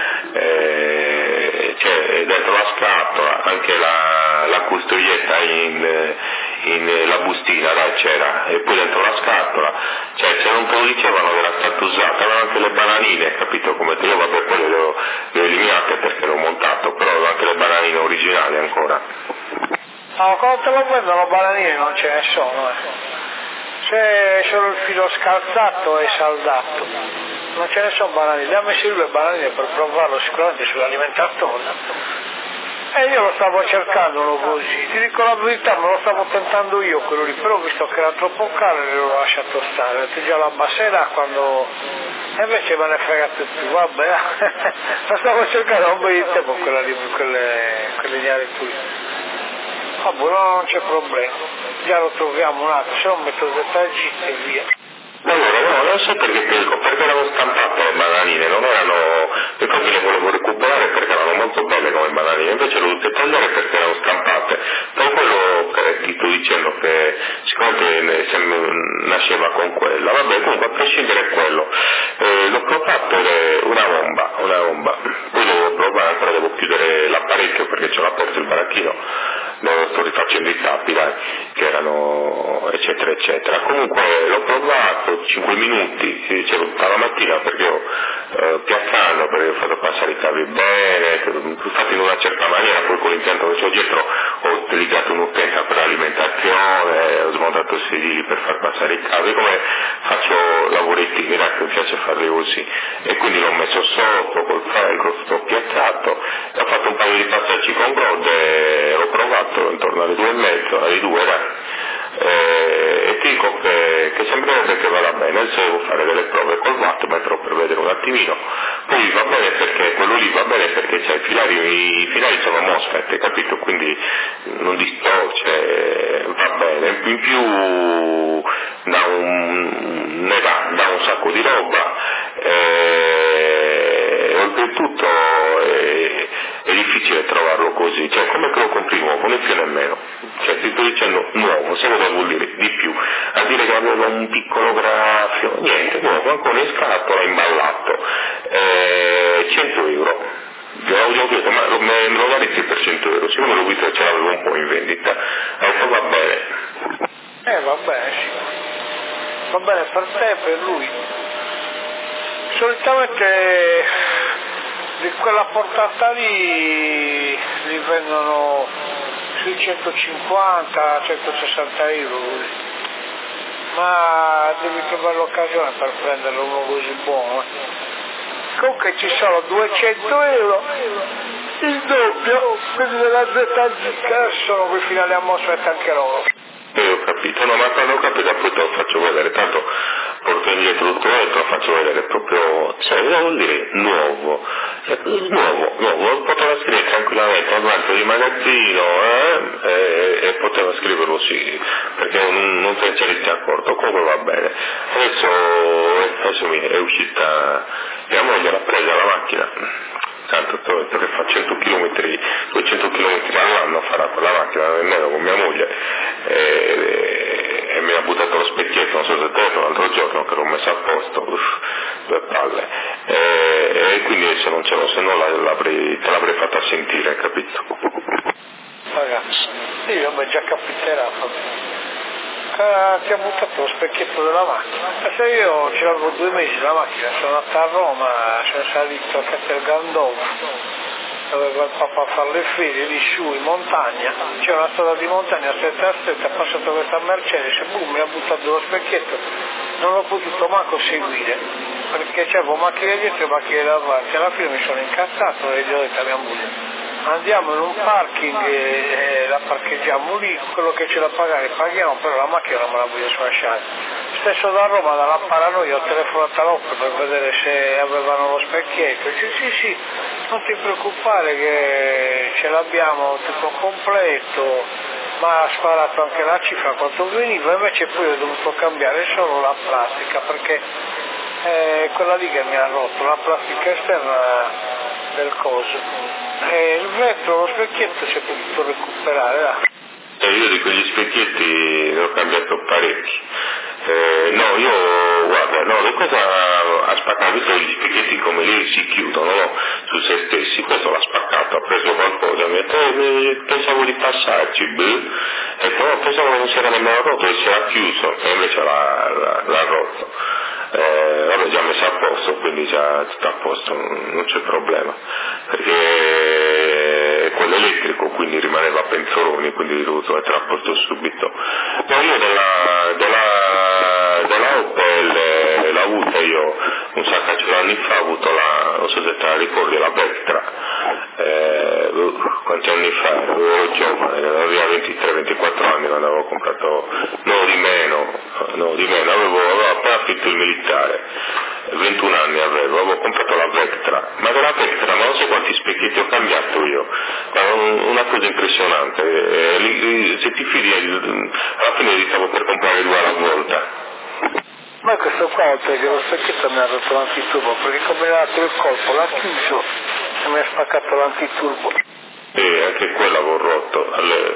c'è dentro la scatola anche la custodietta la bustina, c'era, e poi dentro la scatola, cioè se non te lo dicevano che era stato usato, avevano anche le bananine, capito come te, io vabbè quelle le ho eliminate perché l'ho montato, però avevo anche le bananine originali ancora. No, quando te lo vendono bananine non ce ne sono, c'è solo il filo scalzato e saldato, non ce ne sono bananine, dammi le bananine per provarlo sicuramente sull'alimentatore. E io lo stavo cercando uno così, ti dico la verità, me lo stavo tentando io quello lì, però visto che era troppo caro l'ho lasciato stare, ho detto già la abbasserà quando... E invece me ne fregate più, vabbè, la stavo cercando un po' di tempo quella lì, quelle lineari qui. Vabbè, non c'è problema, già lo troviamo un altro, se non metto dettagli e via. Allora, no, non so perché ti dico, perché erano stampate le bananine, non erano, infatti le volevo recuperare perché erano molto belle come bananine, invece le ho dovute tagliare perché erano stampate, per quello che ti sto dicendo che siccome nasceva con quella, vabbè, comunque a prescindere da quello, l'ho provato una bomba, poi devo provare, ancora devo chiudere l'apparecchio perché ce l'ho aperto il baracchino, sto rifacendo i tappi, dai, che erano eccetera eccetera, comunque l'ho provato 5 minuti, dicevo tutta la mattina perché io piazzando, perché ho fatto passare i cavi bene, infatti in una certa maniera, poi con l'impianto che c'ho dietro ho utilizzato un'utenza per l'alimentazione, ho smontato i sedili per far passare i cavi, come faccio lavoretti, mi piace farli così, e quindi l'ho messo sotto col felcro, sto piazzato, e ho fatto un paio di passaggi con God e l'ho provato intorno alle 2:30, alle 2 era. E ti dico che sembrerebbe che vada bene, adesso devo fare delle prove col wattmetro per vedere un attimino, poi va bene perché quello lì va bene perché c'è i filari sono MOSFET, capito? Quindi non distorce, va bene, in più dà un sacco di roba, oltretutto è difficile trovarlo così, cioè come che lo compri nuovo, né più nemmeno, cioè ti sto dicendo nuovo, se cosa vuol dire di più, a dire che aveva un piccolo graffio, niente, nuovo, ancora in scatola, imballato, 100 euro, ho detto ma me lo daresti per 100 euro, siccome l'ho visto che ce l'avevo un po' in vendita, ho detto va bene. Va bene, sì. Va bene per te e per lui. Solitamente di quella portata lì li vendono sui 150, 160 euro, ma devi trovare l'occasione per prenderlo uno così buono. Comunque ci sono 200 euro, il doppio, quelli della ZG sono quei finali a MOSFET anche loro. Ho capito, no, ma quando ho capito poi te lo faccio vedere, tanto porto indietro tutto e te lo faccio vedere proprio, cioè vuol dire nuovo, poteva scrivere tranquillamente davanti di magazzino e poteva scriverlo sì, perché non te ne c'eri accorto, comunque va bene. Adesso è uscita, mia moglie l'ha presa la macchina, tanto ho detto che fa 100 km, 200 km all'anno farà quella macchina nemmeno con mia moglie e mi ha buttato lo specchietto, non so se te l'ho detto l'altro giorno che l'ho messo a posto, due palle, e quindi adesso non ce l'ho, se no te l'avrei fatta sentire, capito? Ragazzi, io mi è già capiterà ti ha buttato lo specchietto della macchina, perché io ce l'avevo 2 mesi la macchina, sono andato a Roma, sono salito a Castel Gandolfo, doveva il papà a fare le ferie lì su in montagna, c'è una strada di montagna stretta, è passato questa Mercedes e boom, mi ha buttato lo specchietto, non l'ho potuto manco seguire, perché c'avevo macchine dietro e macchine davanti, alla fine mi sono incazzato e gli ho detto a mia moglie, andiamo in un parking e la parcheggiamo lì, quello che c'è da pagare paghiamo, però la macchina non me la voglio sfasciare. Stesso da Roma, dalla paranoia, ho telefonato a Opel per vedere se avevano lo specchietto, dice sì, non ti preoccupare che ce l'abbiamo tutto completo, ma ha sparato anche la cifra quanto veniva, invece poi ho dovuto cambiare solo la plastica perché quella lì che mi ha rotto, la plastica esterna del coso. Il vetro, lo specchietto si è potuto recuperare, Io di quegli specchietti ne ho cambiato parecchi. No, io, guarda, no, cosa ha spaccato, visto che gli specchietti come lì si chiudono, no, su se stessi, questo l'ha spaccato, ha preso qualcosa, mi ha detto, pensavo di passarci, e poi pensavo che non si era nemmeno rotto, e si era chiuso, e invece l'ha rotto. Vabbè, già messo a posto, quindi già tutto a posto, non c'è problema, perché è quello elettrico, quindi rimaneva a penzoloni, quindi ho dovuto mettere a posto subito. No, io della Opel l'ho avuta io un sacco di anni fa, ho avuto non so se te la ricordi, la Vectra, quanti anni fa, ero giovane, avevo 23-24 anni quando avevo comprato, no di meno, avevo appena finito il militare, 21 anni avevo comprato la Vectra, ma della Vectra non so quanti specchietti ho cambiato io, una cosa impressionante, se ti fidi alla fine stavo per comprare due alla volta. Ma questo qua oltre che lo specchietto mi ha rotto l'antiturbo, perché come mi ha dato il colpo l'ha chiuso e mi ha spaccato l'antiturbo. Anche quella avevo rotto,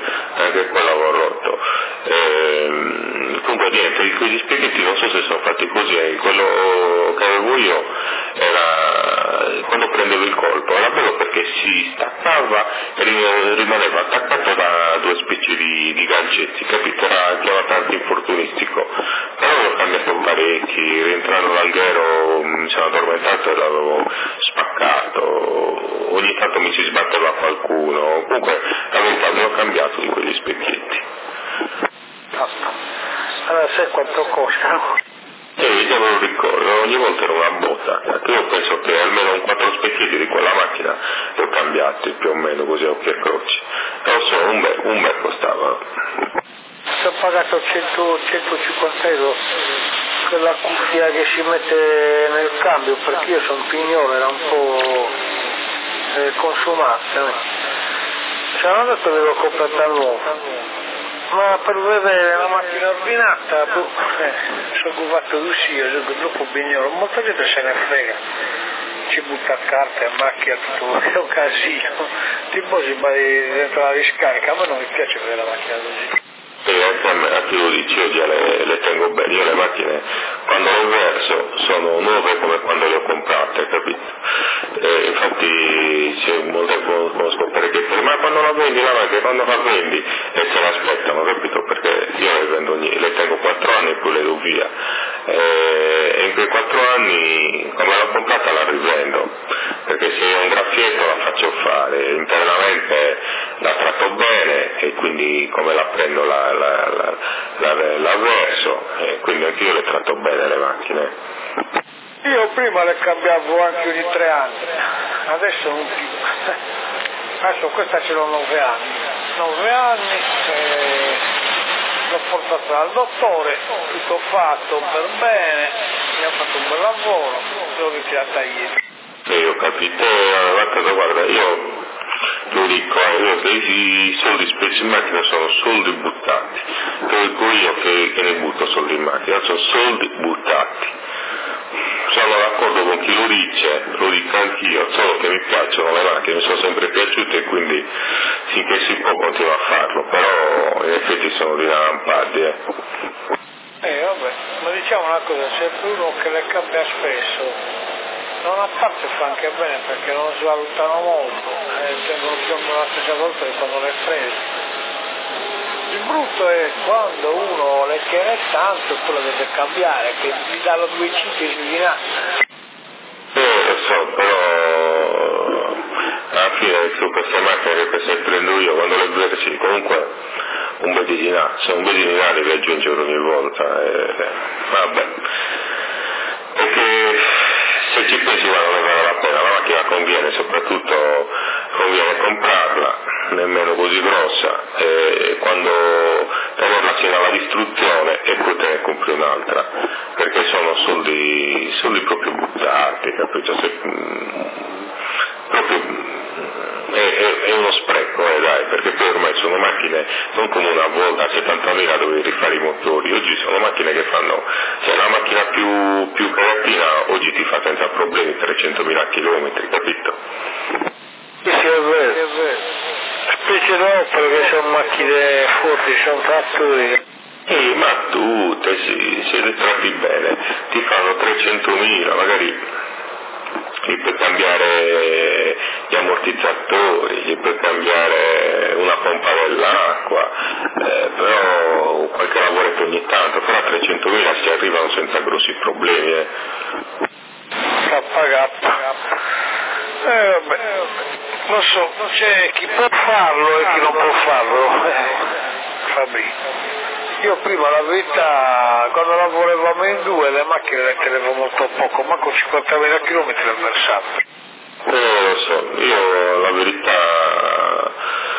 comunque niente, quegli specchietti non so se sono fatti così, quello che avevo io era quando prendevo il colpo, era bello perché si staccava e rimaneva attaccato da due specie di gancetti, capito? Era tanto infortunistico, però l'ho cambiato parecchi, rientrando l'alghero mi sono addormentato e l'avevo spaccato, ogni tanto mi si sbatteva qualcuno. Comunque la verità me l'ho cambiato di quegli specchietti. Allora sai quanto costano? Io me lo ricordo, ogni volta era una botta, io penso che almeno un 4 specchietti di quella macchina li ho cambiati più o meno così a occhi e croci, però sono un bel costavano. Ho pagato 150 euro quella cuffia che si mette nel cambio, perché io sono pignolo, era un po' consumata. Sono andato e l'ho comprata nuova, ma per vedere la macchina ordinata, sono occupato di uscire, dopo bignolo, molta gente se ne frega, ci butta carte a macchina, tutto è un casino, tipo si va dentro la discarica, a me non mi piace vedere la macchina così. A chi lo dici, io già le tengo bene, io le macchine quando le verso sono nuove come quando le ho comprate, capito? Infatti c'è molte conosco parecchie, ma quando la vendi la macchina, quando la vendi e se l'aspettano, capito? Perché io le vendo le tengo 4 anni e poi le do via, e in quei 4 anni come l'ho comprata la rivendo, perché se è un graffietto la faccio fare, internamente la tratto bene e quindi come la prendo la verso, e quindi anche io le tratto bene le macchine. Io prima le cambiavo anche ogni 3 anni, adesso non più. Adesso questa ce l'ho 9 anni. 9 anni, l'ho portata dal dottore, tutto fatto per bene, mi ha fatto un bel lavoro, l'ho ritirata ieri. Io ho capito, guarda, io lo dico, i soldi spesi in macchina sono soldi buttati, lo dico io che ne butto soldi in macchina, sono soldi buttati. Sono d'accordo con chi lo dice, lo dico anch'io, solo che mi piacciono le macchine, mi sono sempre piaciute e quindi finché si può continuo a farlo, però in effetti sono di lampaddi. Vabbè, ma diciamo una cosa, c'è uno che le cambia spesso, non a parte fa anche bene perché non svalutano molto, tengono più o meno la stessa volta di quando le prese. Il brutto è quando uno le tiene tanto e poi le deve cambiare, che gli danno 2 centesimi di nata. Lo so, però alla fine su queste macchine che prendo io, quando le versi, comunque un bel di dinari, se un bel di dinari li aggiungo ogni volta, vabbè, perché se ci pensi non ne vale la pena, la macchina conviene, soprattutto conviene comprarla, nemmeno così grossa, e quando tenerla fino alla distruzione e poi te ne compri un'altra, perché sono soldi proprio buttati, capito? Proprio è uno spreco, dai, perché poi ormai sono macchine non come una volta a 70.000 dovevi rifare i motori, oggi sono macchine che fanno, se una macchina più creatina oggi ti fa senza problemi 300.000 km, capito? Sì, è vero. Specie dopo perché sono macchine forti, sono trattori. Ma tutte, sì, se le tratti bene, ti fanno 300.000, magari gli puoi cambiare gli ammortizzatori, gli puoi cambiare una pompa dell'acqua, però qualche lavoretto ogni tanto, però a 300.000 si arrivano senza grossi problemi. KK. Vabbè. Non so, c'è chi può farlo e chi non può farlo. Fabri. Io prima la verità, quando lavoravamo in due, le macchine le tenevo molto poco, ma con 50.000 km al versato. Lo so, io la verità,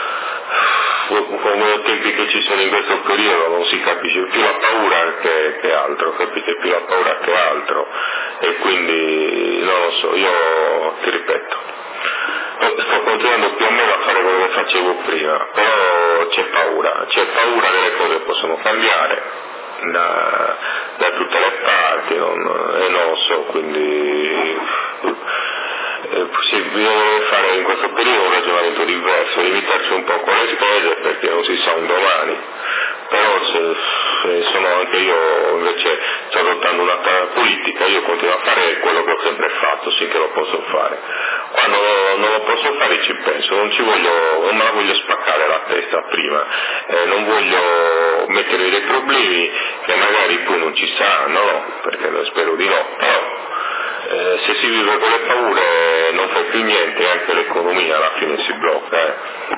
come i tempi che ci sono in questo periodo non si capisce più la paura che altro, capite? Più la paura che altro, e quindi non lo so, io ti ripeto, sto continuando più o meno a fare quello che facevo prima, però c'è paura che le cose possono cambiare da tutte le parti, non lo so, quindi bisogna fare in questo periodo un ragionamento diverso, limitarsi un po' con le spese perché non si sa un domani, però se sono anche io invece sto adottando una politica, io continuo a fare quello che ho sempre fatto finché lo posso fare, quando non lo posso fare ci penso, non me la voglio spaccare la testa prima, non voglio mettermi dei problemi che magari poi non ci saranno, no, perché spero di no, però se si vive con le paure non fai più niente, anche l'economia alla fine si blocca.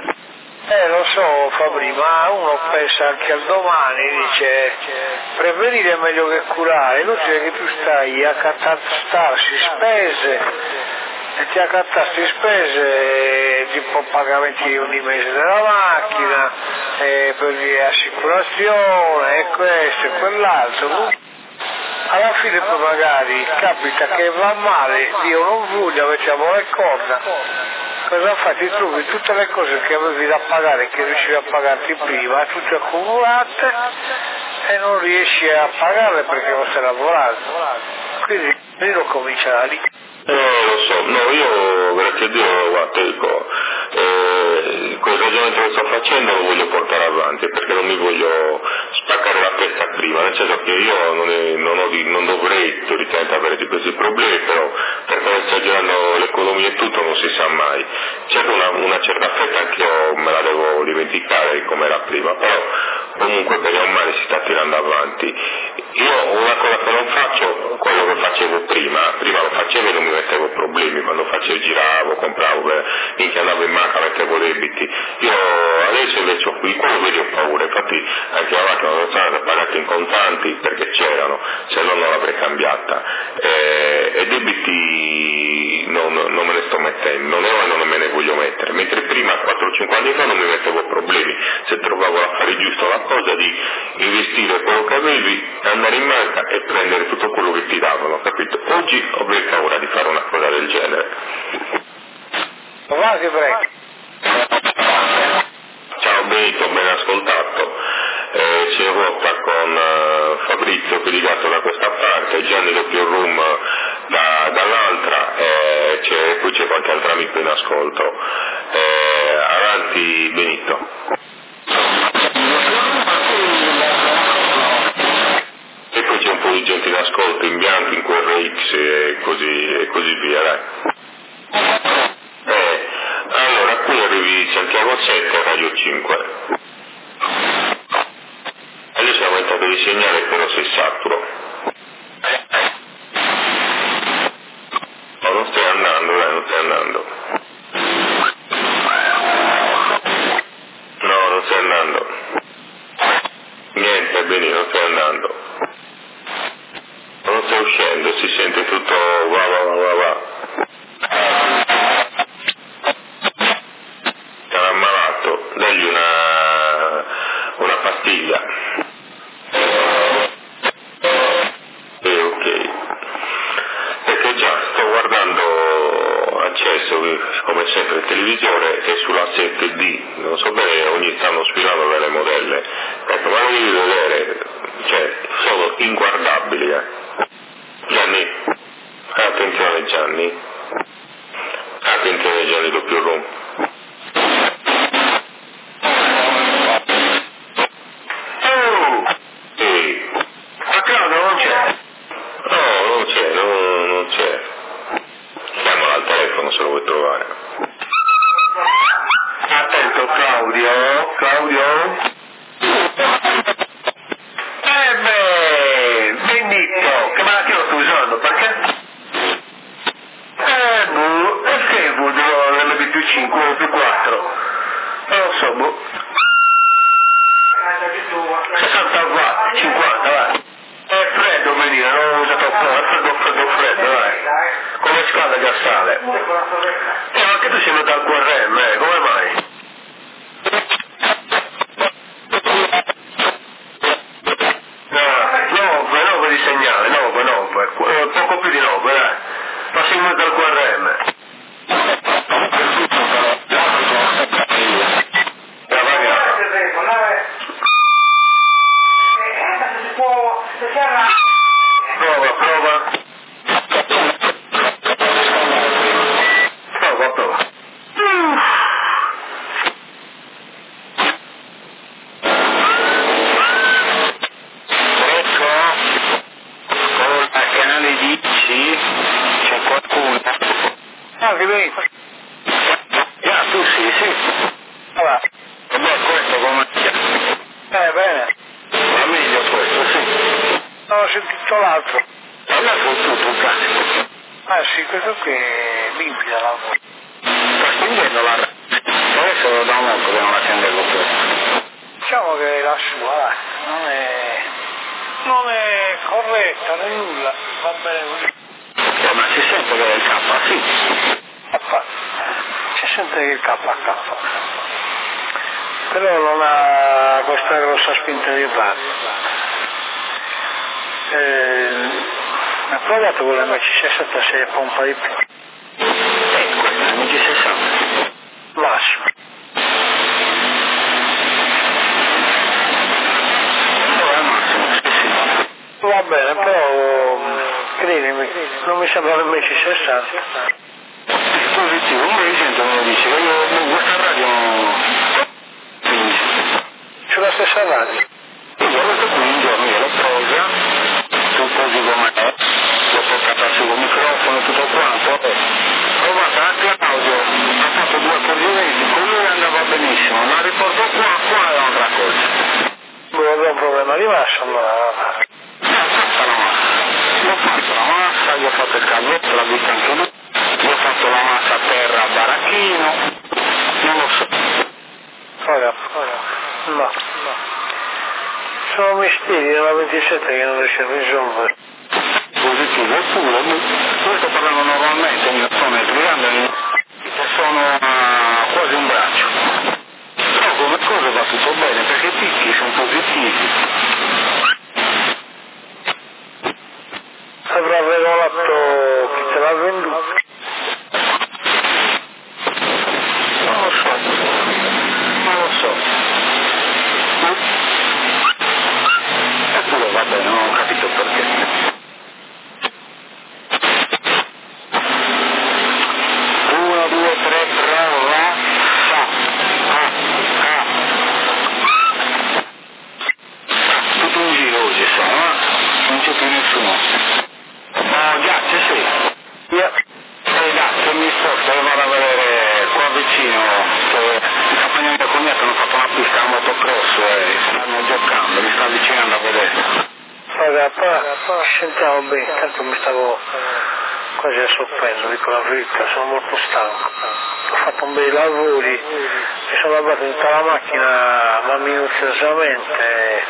Lo so Fabri, ma uno pensa anche al domani, dice prevenire è meglio che curare, inutile che tu stai a cattastarsi spese e ti accattasti spese tipo pagamenti ogni mese della macchina, per assicurazione e questo e quell'altro. Alla fine poi magari capita che va male, Dio non voglia, mettiamo le corna, cosa fai? Ti trovi tutte le cose che avevi da pagare, che riuscivi a pagarti prima, tutte accumulate e non riesci a pagarle perché non stai lavorando, quindi lo comincia da lì. Lo so, no, io grazie a Dio, guarda, dico, quel ragionamento che sto facendo lo voglio portare avanti perché non mi voglio spaccare la testa prima, nel senso che io non dovrei teoricamente avere di questi problemi, però per come sta girando l'economia e tutto non si sa mai. Certo una certa fetta anche io me la devo dimenticare di come era prima, però comunque bene o male si sta tirando avanti. Io una cosa che non faccio, quello che facevo prima lo facevo e non mi mettevo problemi, quando giravo, compravo, minchia andavo in banca, mettevo debiti. Io adesso invece ho qui, quello vedi ho paura, infatti anche la macchina non sono pagata in contanti perché c'erano, se no non l'avrei cambiata. E debiti non me ne sto mettendo, non me ne voglio mettere, mentre prima 4-5 anni fa non mi mettevo problemi, se trovavo l'affare giusto, la cosa di investire quello che avevi, andare in banca e prendere tutto quello che ti davano, capito? Oggi ho ben paura di fare una cosa del genere. Va che prego. Ciao Benito, ben ascoltato. Ci sono qua con Fabrizio Peligato da questa parte, Gianni Doppio Room dall'altra, poi c'è qualche altro amico in ascolto. Avanti Benito. E poi c'è un po' di gente in ascolto, in bianco, in QRX e così via, dai. Allora, qui arrivi Santiago 7, Radio 5. E noi siamo entrati di segnale, però sei saturo. No, non stai andando, non stai andando. No, non stai andando. Niente, Benito, non stai andando. Non stai uscendo, si sente tutto va. Sarà ammalato, dagli una pastiglia. Ok. Perché già sto guardando accesso come sempre il televisore è sulla 7D, non so bene, ogni stanno sfilando delle modelle, ecco, ma lo devi vedere, cioè sono inguardabili. Gianni, attenzione Gianni, attenzione Gianni doppio room. Ma Claudio non c'è? No, non c'è. Chiamala al telefono se lo vuoi trovare. Attento Claudio. Benedetto, che malattia lo sto usando, perché? Perché voglio l'MB+5 o più 4? Non lo so, 60 watt, 50, vai. È freddo venire, non ho usato freddo, vai. Come scala gassale. E anche tu sei andato al QRM, come mai? No, 9 di segnale, 9, poco più di 9, dai. Ma sei andato al QRM. Prova. Ascolta, canale 10, c'è qualcuno? Che vedi? Tu sì. Allora. Vabbè, questo come Bene. va meglio questo, sì. Non ho sentito l'altro. Allora con tutto un cazzo. Sì, questo qui è limpida la voce. Sta spingendo la adesso da un molto che non la sente con questo. Diciamo che la sua non è corretta né nulla, va bene così. Ma si sente che è il K, sì. Si sente che il KK. Però non ha questa grossa spinta di base. Ha provato con l'MC60 se pompa di più. Questa è l'MC60. Massimo. Va bene, però credimi, non mi sembra l'MC60. Positivo, invece mi dice che io questa radio Sulla stessa radio? Io questo qui un giorno io l'ho presa, tutto così com'è, l'ho portata sul microfono e tutto quanto, ho provato anche l'audio, ha fatto 2 accorgimenti, con lui andava benissimo, la riporto qua è un'altra cosa. Avevo un problema di massa, allora. Ho fatto la massa, gli ho fatto il calvetto, l'ha vista anche lui, gli ho fatto la massa a terra a baracchino, non lo so. No. Sono misteri nella 27 che non riesce a risolvere. Positivo, oppure, io sto parlando normalmente, mi sono esplicando che sono quasi un braccio. Però come cosa va tutto bene, perché i picchi sono positivi. Avrà regolato chi te l'ha venduto? Non lo so. Eppure va bene, non ho capito perché. 1, 2, 3, prova. Tutto un giro oggi sono, non c'è più nessuno. No, già, ci sei. Che mi sposto e vado a vedere qua vicino, che in campagna mia cognata hanno fatto una pista a motocross e stanno giocando, mi sta avvicinando a vedere. Sentiamo bene, tanto mi stavo quasi a sorprendere, dico la verità, sono molto stanco. Ho fatto un bel lavori, mi sono lavato tutta la macchina ma minuziosamente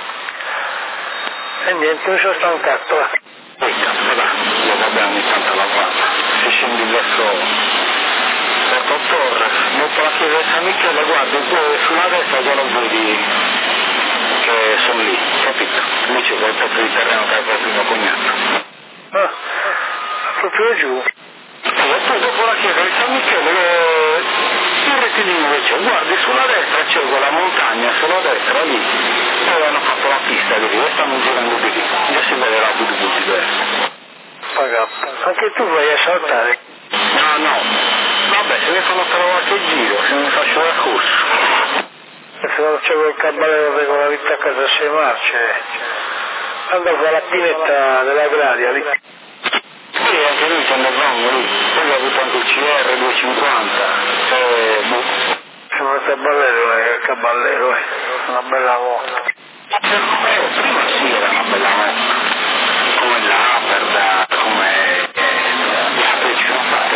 e niente, mi sono stancato. Lo vabbè ogni tanto lavata, si scendi verso Porto Torre, dopo la chiesa di San Michele, guardi sulla destra già lo vedi che sono lì, capito? Lì c'è quel pezzo di terreno che è proprio mio cognato. Proprio giù? Sì, e poi dopo la chiesa di San Michele il rettilineo invece, guardi sulla destra c'è quella montagna, sulla destra lì, poi hanno fatto la pista di lì e stanno girando di lì, già si vede la budu diversa. Anche tu vai a saltare? No, vabbè, se ne fanno trovare qualche giro, se ne faccio la corsa. Se non c'è quel caballero regolarità a casa 6 marce, andavo alla pinetta dell'agraria lì. Sì, anche lui ci andavamo lì, poi ha avuto anche il CR 250, sembra il caballero, una bella moto. Prima sì era una bella moto, come l'Aperda, come gli altri ci sono fatte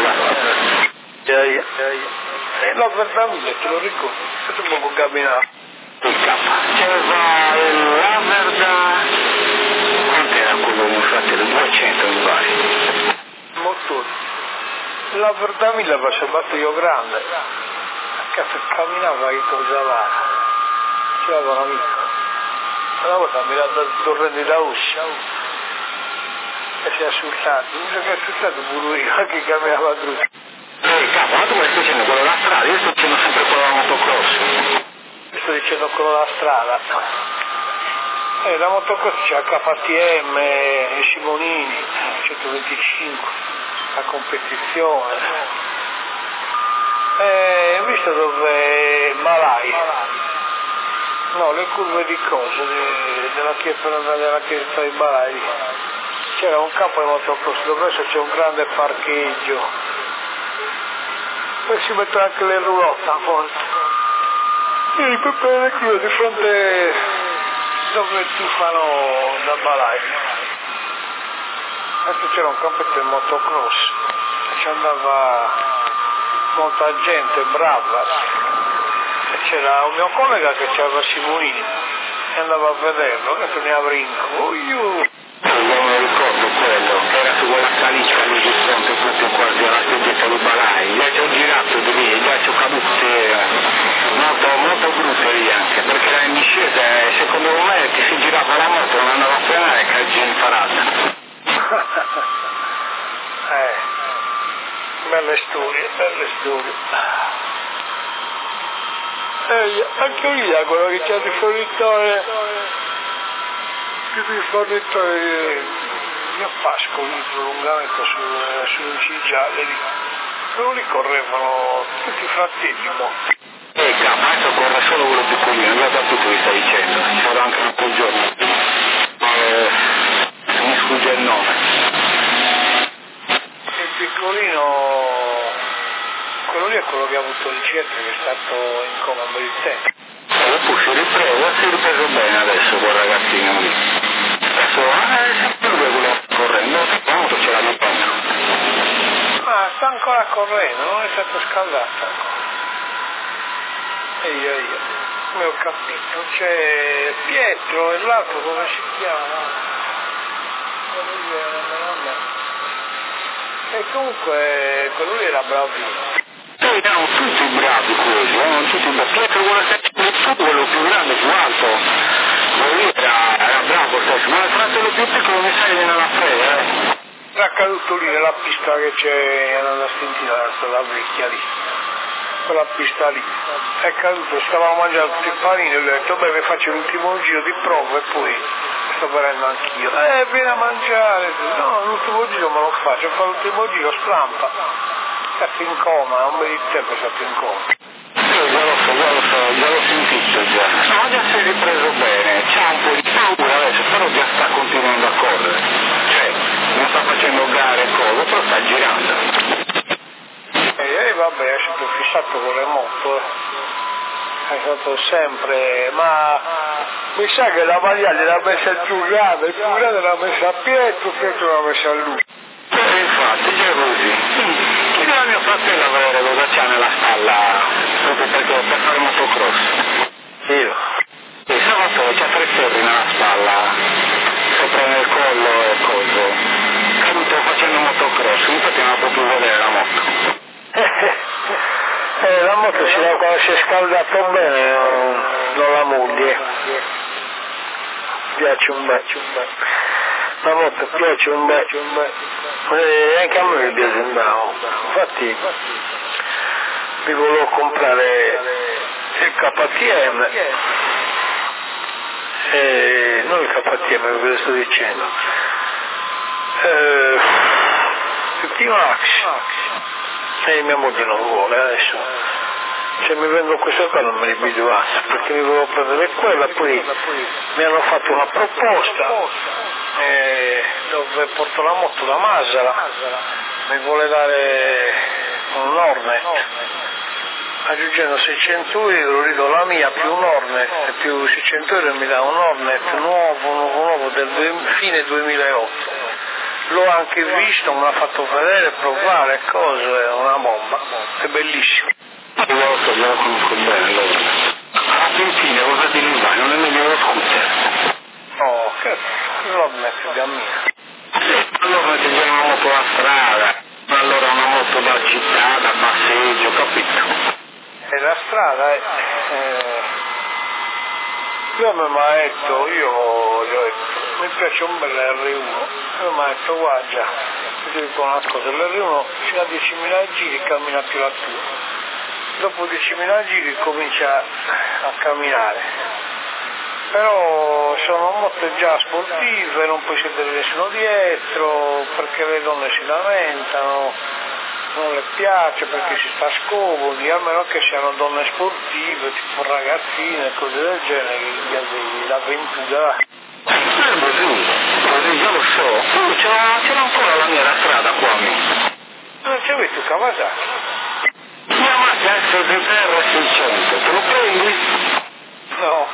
l'Aperda 1000, te lo ricordi? Se tu puoi camminare. C'era l'Aperda, quant'era quello infatti, 200 mi pare. Motore. L'Aperda 1000 faceva io grande, che camminava che cosa va. C'era un amico. Una volta mi ha dato il torrente da uscia e si è assultato, mi sa che è assultato pure io, che camminava tutto. Capo, ma tu stai dicendo quello della strada, io sto dicendo sempre quello della motocross. Sto dicendo quello della strada. La motocross c'è HTM, Simonini, 125, la competizione. Visto dove Malai. No, le curve di cosa? Della chiesa di Balai. C'era un campo di motocross, dove adesso c'è un grande parcheggio. Poi si mettono anche le roulotte a volte. E proprio le curve di fronte dove tu fanno da Balai. Adesso c'era un campetto di motocross. Ci andava molta gente brava. C'era un mio collega che c'aveva Simonini e andava a vederlo, che ne a brinco. Io non mi ricordo quello, che era su quella caliccia lì di fronte proprio quasi alla spiaggia di Balai. Già ci ho girato di lì, già ci ho cadute molto brutte lì anche, perché era in discesa e secondo me che si girava la moto non andava a frenare e caggi in parata. Belle storie. Anche lì quello che c'è di fornitore io Pasco il prolungamento sul Cigiale lì, quello lì correvano tutti i fratelli capo, adesso corre solo quello piccolino, guarda tutto che stai dicendo, c'era anche tutto il giorno, mi sfugge il nome, il piccolino. Quello lì è quello che ha avuto il CR, che è stato in coma per il tempo. Poi si è ripreso bene adesso quel ragazzino lì. Adesso è sempre lui quello correndo, la moto ce l'ha di dentro. Ma sta ancora correndo, non è stato scaldato ancora. Io. Come ho capito, c'è Pietro e l'altro come si chiama? E comunque quello lì era bravino. Erano tutti bravi quelli, erano tutti bravi. Pietro quello più grande, più alto, lui era bravo stesso, ma il fratello più piccolo mi sa che nella frega, Era caduto lì nella pista che c'è nella Stintina, la vecchia lì, quella pista lì, è caduto, stavamo mangiando tutti i panini, e lui ha detto, beh, mi faccio l'ultimo giro di prova e poi sto venendo anch'io. Vieni a mangiare, no, l'ultimo giro me lo faccio, fa l'ultimo giro, strampa. Stato in coma, non mi dite tempo è stato in coma. Già l'ho sentito già. No, già si è ripreso bene, c'ha un po' di paura adesso, però già sta continuando a correre. Cioè, non sta facendo gare e cose, però sta girando. Vabbè, è sempre fissato con le moto, è stato sempre, ma mi sa che la maglia l'ha messa il più grande l'ha messa a Pietro l'ha messa a lui. Infatti, c'è così. Chiede a mio fratello a vedere cosa c'ha nella stalla, proprio per fare motocross. Io? Il sabato c'ha 3 ferri nella spalla, sopra nel collo e coso. Caduto facendo motocross, infatti non ho potuto vedere la moto. La moto si la quando si è scaldato bene, non la mundi. Piace un bel. La moto piace un bel. Anche a me mi piace bravo. Infatti mi volevo comprare il KTM, non il KTM, ve lo sto dicendo, il T-Max, e mia moglie non vuole adesso. Se mi vengo questo qua non me ne abituazzo, perché mi volevo prendere quella, poi mi hanno fatto una proposta dove porto la moto da Masara, mi vuole dare un Hornet, aggiungendo 600 euro, ridò la mia più un Hornet, più 600 euro mi dà un Hornet nuovo del fine 2008. L'ho anche visto, me l'ha fatto vedere, provare, cose, è una bomba, è bellissimo. Io lo conosco bene l'Hornet. A Pentina, cosa ti vai? Non è meglio lo scooter? Oh, che l'Hornet da mia. Allora ti viene una moto a strada, allora una moto da città, da passeggio, capito? E la strada io mi ha detto, mi piace un bel R1, io mi ha detto guarda, ti dico una cosa, l'R1 fino a 10.000 giri cammina più la tua. Dopo 10.000 giri comincia a camminare, però sono moto già sportive, non puoi sedere nessuno dietro perché le donne si lamentano, non le piace perché si sta scomodi, a meno che siano donne sportive, tipo ragazzine, cose del genere, l'avventura. Così io lo so, c'era ancora la mia strada qua. Non c'è visto Kawasaki? Mia macchina è SZR 600, te lo prendi? No.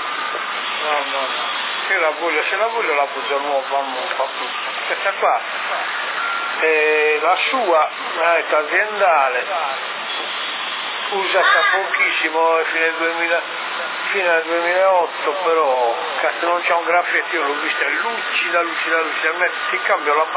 Io la voglio, se la voglio la butto nuova, non fa più. Questa qua, la sua è aziendale, usata pochissimo fino al 2008, però cazzo non c'è un graffetto, io l'ho vista, è lucida, a me ti cambio la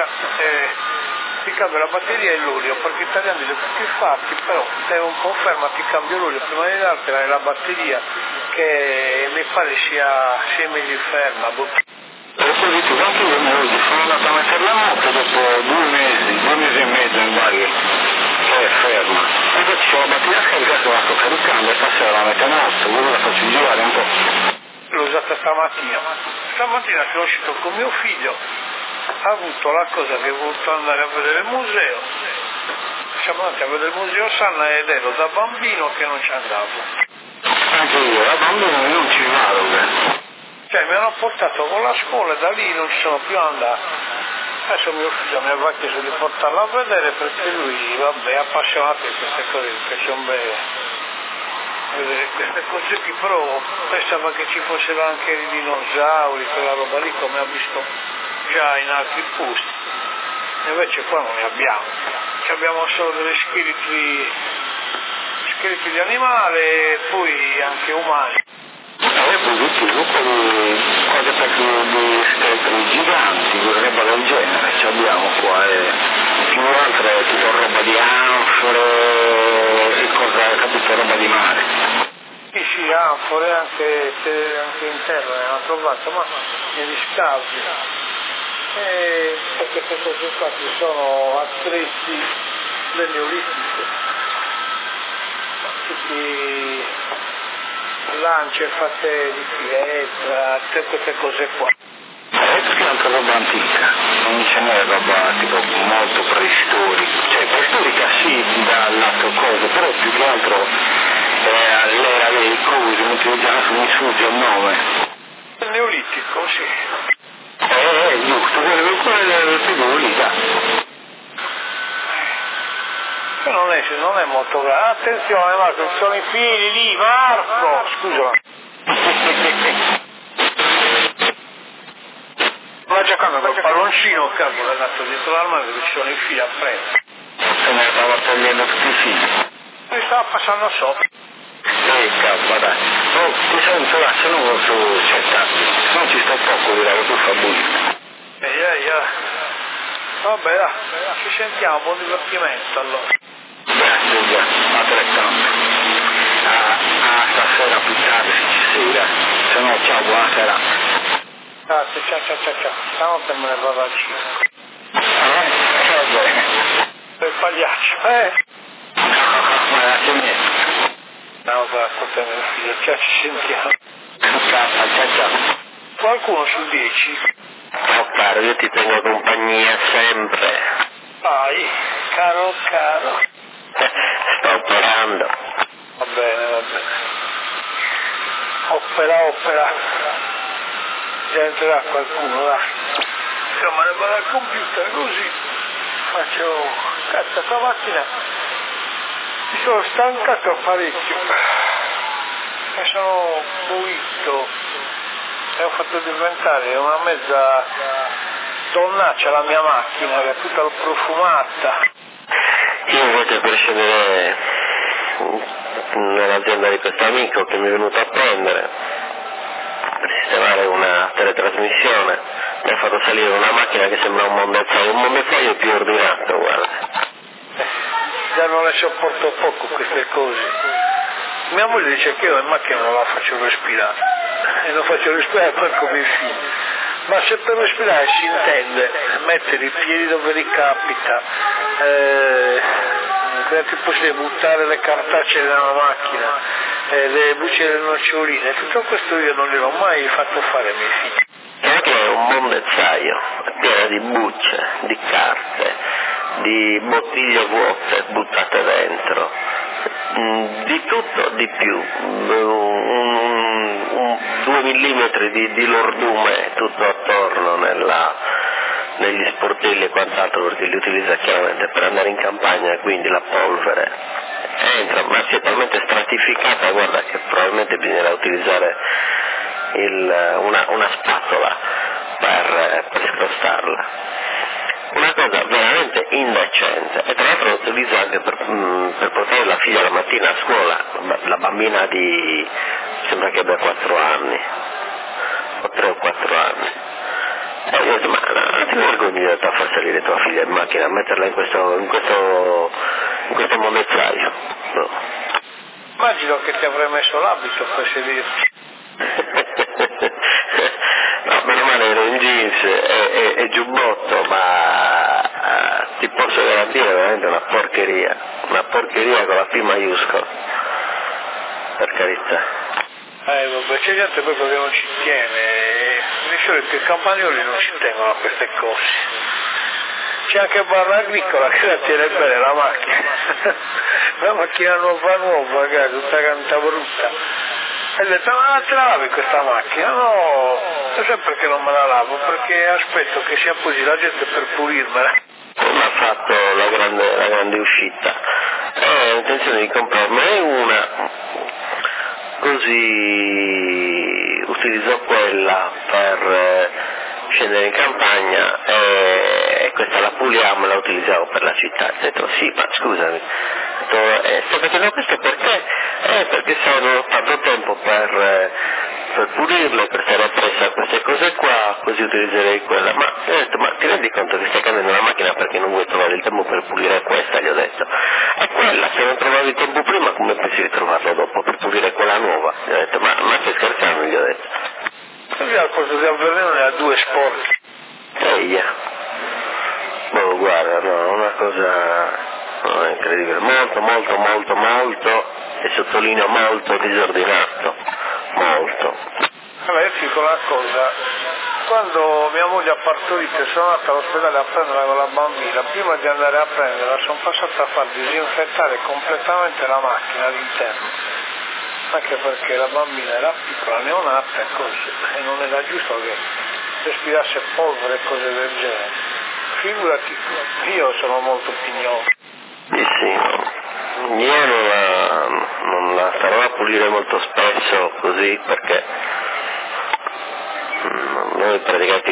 batteria e l'olio, perché gli italiani li ho tutti fatti, però sei un po' ferma, ti cambio l'olio prima di dartela e la batteria che mi pare sia semi ferma. Ho detto tanto io mi sono andato a mettere la moto dopo 2 mesi e mezzo in Bari, che è ferma. E poi c'è la batteria scaricata, la sto caricando e stasera la metto a posto, io la faccio girare un po'. L'ho usata stamattina sono uscito con mio figlio, ha avuto la cosa che è voluto andare a vedere il museo, siamo andati a vedere il museo Sanna ed ero da bambino che non ci andavo. Anche io, da bambino non ci vado, Cioè mi hanno portato con la scuola e da lì non ci sono più andato. Adesso mio figlio mi aveva chiesto di portarlo a vedere perché lui, vabbè, è appassionato di queste cose, mi piace un bel vedere queste cose qui, però pensava che ci fossero anche i dinosauri, quella roba lì come ha visto già in altri posti. Invece qua non ne abbiamo. Abbiamo solo delle scheletri di animali e poi anche umani. È positivo cose di scheletri giganti, roba del genere, ci abbiamo qua, e più altre è tutta roba di anfore e cosa, capito, roba di mare. Sì, anfore anche in terra ne hanno trovato, ma negli scavi. E queste cose qua ci sono attrezzi del Neolitico. Tutti lance fatte di pietra, tutte queste cose qua. Perché è anche roba antica, non ce n'è roba tipo molto preistorica, cioè preistorica sì dal lato cose, però più che altro all'era dei crusi, non mi sfugge il nome. Il Neolitico, sì. Giusto, quello del primo lì, non è molto grande. Attenzione Marco, ci sono i fili lì, Marco! Scusa. Ma giocando col palloncino, cavolo, è andato dietro l'armadio che ci sono i fili appresso. Se ne stava togliendo tutti i fili. Mi stava passando sopra. Cavolo, dai. No, ti sento là, se no su cercati. Se no ci sta poco di là, che tu fa buio. Vabbè, dai, ci sentiamo, buon divertimento allora. Grazie già, altrettanto. Stasera più tardi se ci sera, se no ciao, buonasera. Grazie, ciao. Stanotte me ne vado al cinema. Ciao bene. pagliaccio, No, ascolta mio figlio, ciao, ci sentiamo. Ciao. Qualcuno su 10? Oh caro, io ti tengo compagnia sempre. Vai, caro. Sto operando. Va bene. Opera. Già entrerà qualcuno, là. Insomma, ne vado al computer così. Cazzo, stamattina mi sono stancato parecchio. Mi sono pulito e ho fatto diventare una mezza donnaccia la mia macchina, che è tutta profumata. Io invece per scendere nell'azienda di questo amico che mi è venuto a prendere per sistemare una teletrasmissione, mi ha fatto salire una macchina che sembra un mondezzaio più ordinato, guarda. Già non le sopporto poco queste cose. Mia moglie dice che io in macchina non la faccio respirare e non faccio respirare manco mio figlio, ma se per respirare si intende mettere i piedi dove ricapita, tipo se buttare le cartacce nella macchina, le bucce delle noccioline, tutto questo io non gliel'ho mai fatto fare ai miei figli. La macchina è un mondezzaio, piena di bucce, di carte, di bottiglie vuote buttate dentro, di tutto, di più, 2 millimetri di lordume tutto attorno negli sportelli e quant'altro, perché li utilizza chiaramente per andare in campagna e quindi la polvere entra, ma si è talmente stratificata, guarda, che probabilmente bisognerà utilizzare una spatola per scrostarla. Una cosa veramente indecente, e tra l'altro lo utilizzo anche per portare la figlia la mattina a scuola, la bambina sembra che abbia 4 anni, o 3 o 4 anni. E io ho detto, ma ti vergogni a far salire tua figlia in macchina, a metterla in questo mondezzaio? No. Immagino che ti avrei messo l'abito per sederci. No, meno male ero in jeans e giubbotto, ma ti posso garantire veramente una porcheria con la P maiuscola, per carità. Vabbè, c'è gente proprio che non ci tiene, di solito i campagnoli non ci tengono a queste cose. C'è anche Barra Agricola che la tiene bene la macchina, la macchina nuova, che tutta canta brutta. E ho detto, ma te la lavi questa macchina? No, sai perché non me la lavo? Perché aspetto che si appoggi la gente per pulirmela. Come ha fatto la grande uscita? Ho intenzione di comprarmene una, così utilizzo quella per scendere in campagna e questa la puliamo e la utilizziamo per la città. Ho detto, sì, ma scusami, sto facendo questo perché non ho tanto tempo per pulirle, per stare appresso a queste cose qua, così utilizzerei quella. Ma ho detto, ma ti rendi conto che stai cambiando la macchina perché non vuoi trovare il tempo per pulire questa? Gli ho detto, e quella, se non trovavi il tempo prima, come pensi di trovarlo dopo per pulire quella nuova? Gli ho detto, ma stai scherzando? Gli ho detto. Così al posto di Alberino ne ha 2 sport. Boh, guarda, no, una cosa incredibile, molto, e sottolineo molto disordinato, molto. Allora io ti dico una cosa, quando mia moglie ha partorito e sono andata all'ospedale a prenderla con la bambina, prima di andare a prenderla sono passato a far disinfettare completamente la macchina all'interno, anche perché la bambina era piccola, neonata e cose, e non era giusto che respirasse polvere e cose del genere. Figurati, io sono molto pignolo. Sì, io non la starò a pulire molto spesso così, perché noi praticamente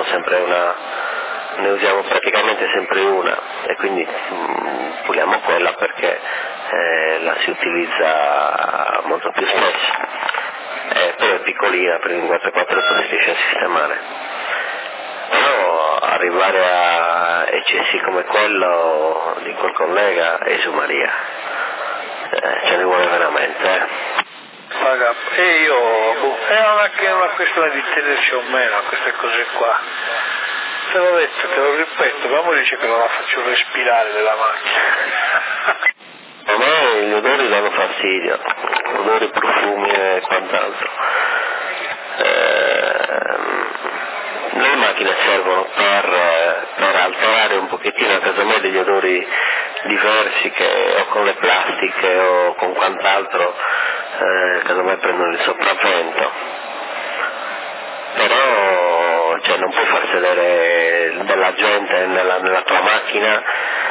ne usiamo praticamente sempre una, e quindi puliamo quella perché la si utilizza molto più spesso, però è piccolina, per il 4x4 poi si riesce a sistemare. Però arrivare a eccessi come quello di quel collega, Gesù Maria, ce ne vuole veramente, E io, è anche una questione di tenerci o meno a queste cose qua. te l'ho detto, te lo ripeto, ma dice che non la faccio respirare della macchina. A me gli odori danno fastidio, odori, profumi e quant'altro. Le macchine servono per alterare un pochettino a casa mia degli odori diversi che o con le plastiche o con quant'altro casa mia prendono il sopravvento. Però cioè, non puoi far sedere della gente nella tua macchina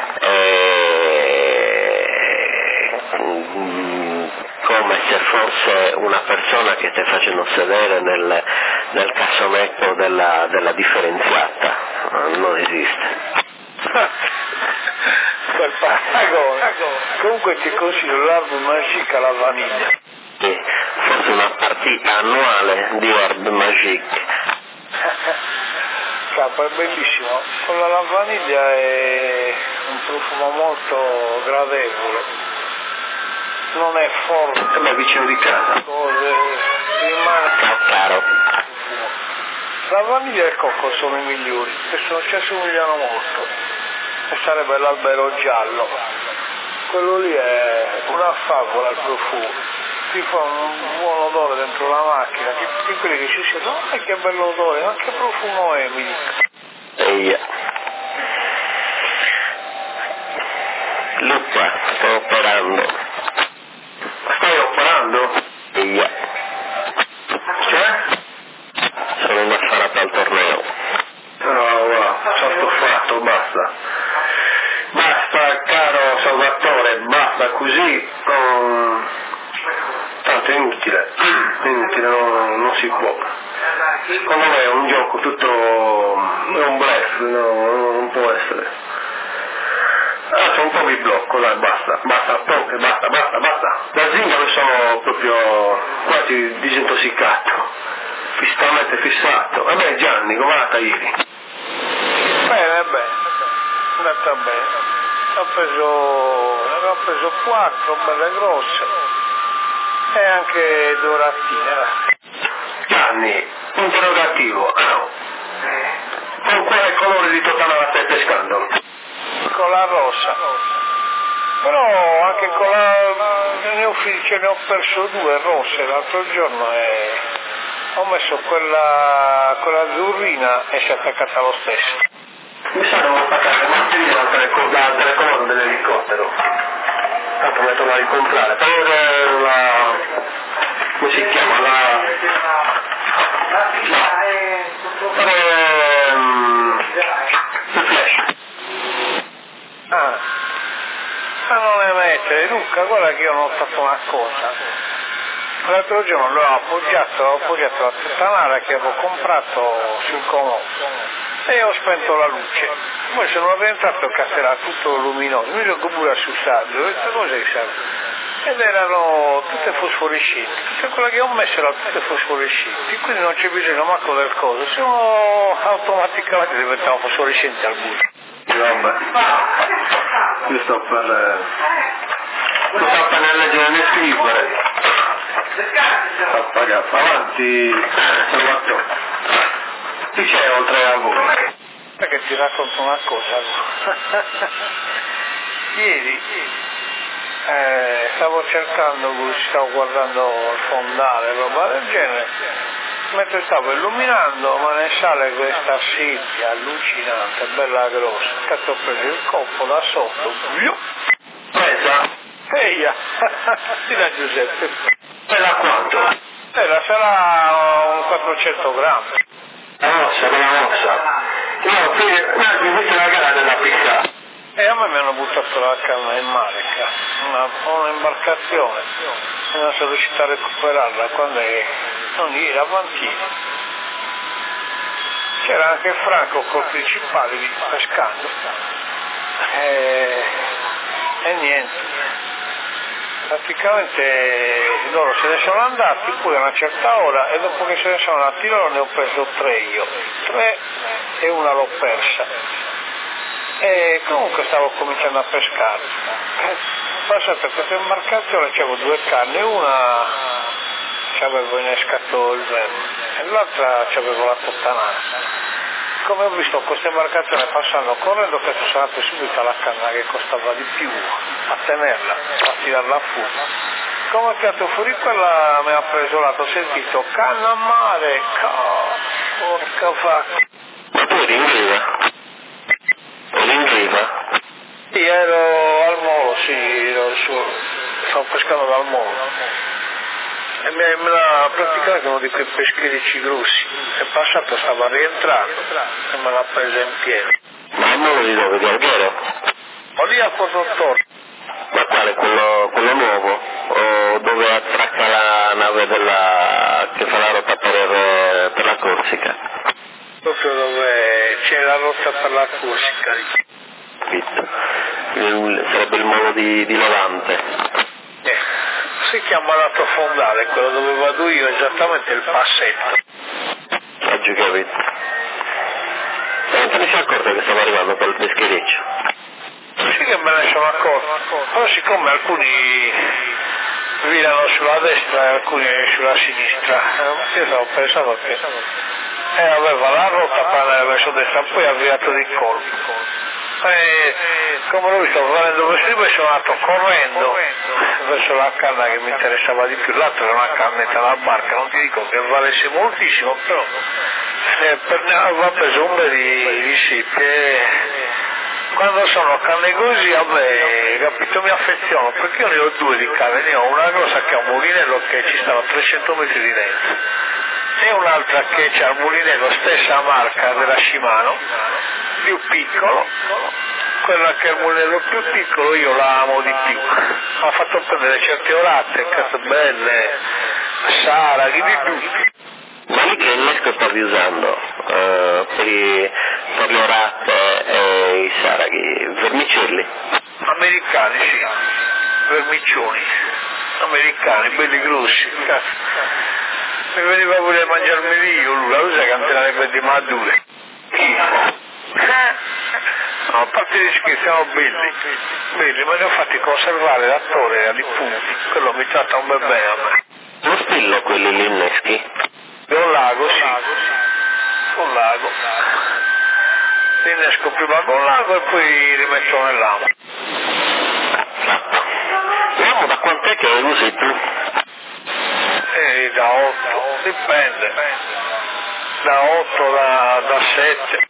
come se fosse una persona che stai facendo sedere nel cassonetto della differenziata. Non esiste. Quel paragone. Comunque ti consiglio l'Herbe Magique alla vaniglia. Sì, forse una partita annuale di Herbe Magique. Capo, è bellissimo. Con la vaniglia è un profumo molto gradevole. Non è forte, ma è vicino di casa. Rimane Caro. La vaniglia e il cocco sono i migliori, che ci assomigliano molto. E sarebbe l'albero giallo. Quello lì è una favola il profumo. Ti fa un buon odore dentro la macchina, tutti quelli che ci siedono, che bello odore, ma che profumo è, mi dico. Eia. Luca, sto operando. Stai operando? Eia. Cioè? Sono un affarato al torneo. Sono stuffato, basta. Basta, caro Salvatore, basta così. Tanto è inutile, non si può. Secondo me è un gioco tutto, è un bluff, non può essere. Adesso un po' mi blocco, dai, basta, basta. Da zingaro sono proprio quasi disintossicato, fisicamente fissato. Vabbè Gianni, come è andata ieri? Bene, è andata bene. Ne ho preso 4 belle grosse e anche doratine. Gianni, interrogativo, con quale colore di totana la stai pescando? Con la rossa, però anche con ce ne ho perso 2 rosse l'altro giorno e ho messo quella azzurrina e si è attaccata lo stesso. Mi sa che devo attaccare le batterie dal telecomando dell'elicottero, tanto me la torno a ricomprare, per la, come si chiama, il flash. Ma non le mette, Luca, guarda che io non ho fatto una cosa. L'altro giorno l'ho appoggiato la tuttanara che avevo comprato sul comodo e ho spento la luce. Poi sono rientrato il castello tutto luminoso, mi sono pure assustato, ho detto cos'è saldo? Ed erano tutte fosforescenti, tutte quelle che ho messo erano tutte fosforescenti, quindi non c'è bisogno manco del coso, sono automaticamente diventavano fosforescenti al buio. Vabbè, io sto per leggere né scrivere. Avanti, Salvatore. Chi c'è oltre a voi? Perché ti racconto una cosa. Ieri stavo guardando il fondale, roba del genere, mentre stavo illuminando, ma ne sale questa scimmia allucinante, bella grossa, che ho preso il coppo da sotto, Presa? eia, di la Giuseppe. Bella quanto? Sarà un 400 grammi. Bella mossa. No, mi mette la gara della picca. E a me mi hanno buttato la canna in Marica, un'imbarcazione, e non sono riuscito a recuperarla quando non ieri, avanti. C'era anche Franco col principale lì pescando. E niente. Praticamente loro se ne sono andati poi a una certa ora e dopo che se ne sono andati loro ne ho preso 3 io, 3 e una l'ho persa. E comunque stavo cominciando a pescare. Passata questa imbarcazione c'avevo 2 canne, una c'avevo innescato il verme e l'altra c'avevo la tottanata. come ho visto questa imbarcazione passando correndo, che sono andato subito alla canna che costava di più a tenerla, a tirarla fuori. Come ho tirato fuori quella mi ha preso l'altro, ho sentito canna a mare, porca vacca. Ma tu eri in riva? Eri in riva? Sì, ero al molo, sì, stavo pescando dal molo. E me l'ha praticamente uno di quei pescherecci grossi, è passato, stava rientrando e me l'ha presa in piedi. Ma il molo di dove? Di Alghero? Ho lì a Portottorre. Ma quale? Quello nuovo? O dove attracca la nave che fa la rotta per la Corsica? Proprio dove c'è la rotta per la Corsica. Sarebbe il molo di Levante. Si chiama Lato Fondale, quello dove vado io, esattamente il passetto. Oggi capito. E non te ne sei accorto che stava arrivando quel peschereccio? Sì che me ne sono accorto, però siccome alcuni virano sulla destra e alcuni sulla sinistra, io stavo pensando che aveva la rotta per andare verso destra, poi ha avviato di colpo. Come l'ho visto venendo verso di me, sono andato correndo verso la canna che mi interessava di più. L'altra era una cannetta da barca, non ti dico che valesse moltissimo, però aveva preso un bel di scippie. Quando sono canne così, vabbè, capito, mi affeziono, perché io ne ho due di canne, ne ho una grossa che ha un mulinello che ci sta a 300 metri di dentro e un'altra che c'ha il mulinello, stessa marca della Shimano, più piccolo. Quella che è il mulinello più piccolo io la amo di più, ha fatto prendere certe orate, cazzo belle, saraghi, di tutti. Ma lì che innesco stavi usando per le orate e i saraghi? Vermicelli? Americani, sì, vermiccioni, americani, belli grossi, cazzo. Mi veniva pure a mangiarmi lì io, lui, la usa che non te ne vedi madure. No, a parte gli scherzi, siamo belli, ma li ho fatti conservare l'attore agli punti, quello mi tratta un bel bene a me. Lo spillo quelli lì inneschi? Un lago, sì, un lago. Li innesco prima con lago e poi rimetto nell'amo. L'amo da quant'è che lo usi tu? Da 8, dipende. Da 8, da 7.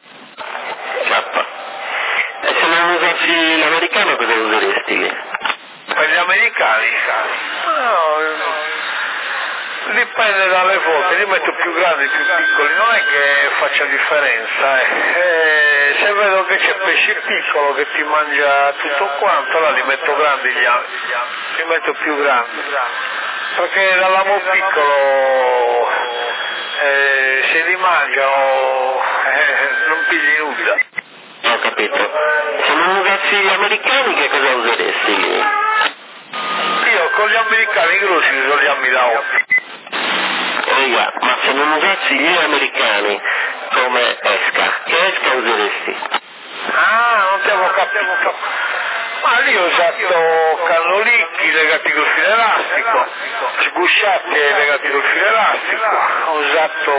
E se non usassi l'americano cosa useresti lì? Per gli americani? No, dipende dalle volte, li metto più grandi, più piccoli, non è che faccia differenza. Se vedo che c'è pesce piccolo che ti mangia tutto quanto, allora li metto grandi li metto più grandi. Perché dall'amo piccolo se li mangiano non pigli nulla. Ho capito. Se non usassi gli americani che cosa useresti lì? Io con gli americani grossi uso gli ammi da 8. Ma se non usassi gli americani come esca, che esca useresti? Ah, non ti avevo capito. Ma lì ho usato cannolicchi legati col filo elastico, sgusciate legati col filo elastico, ho usato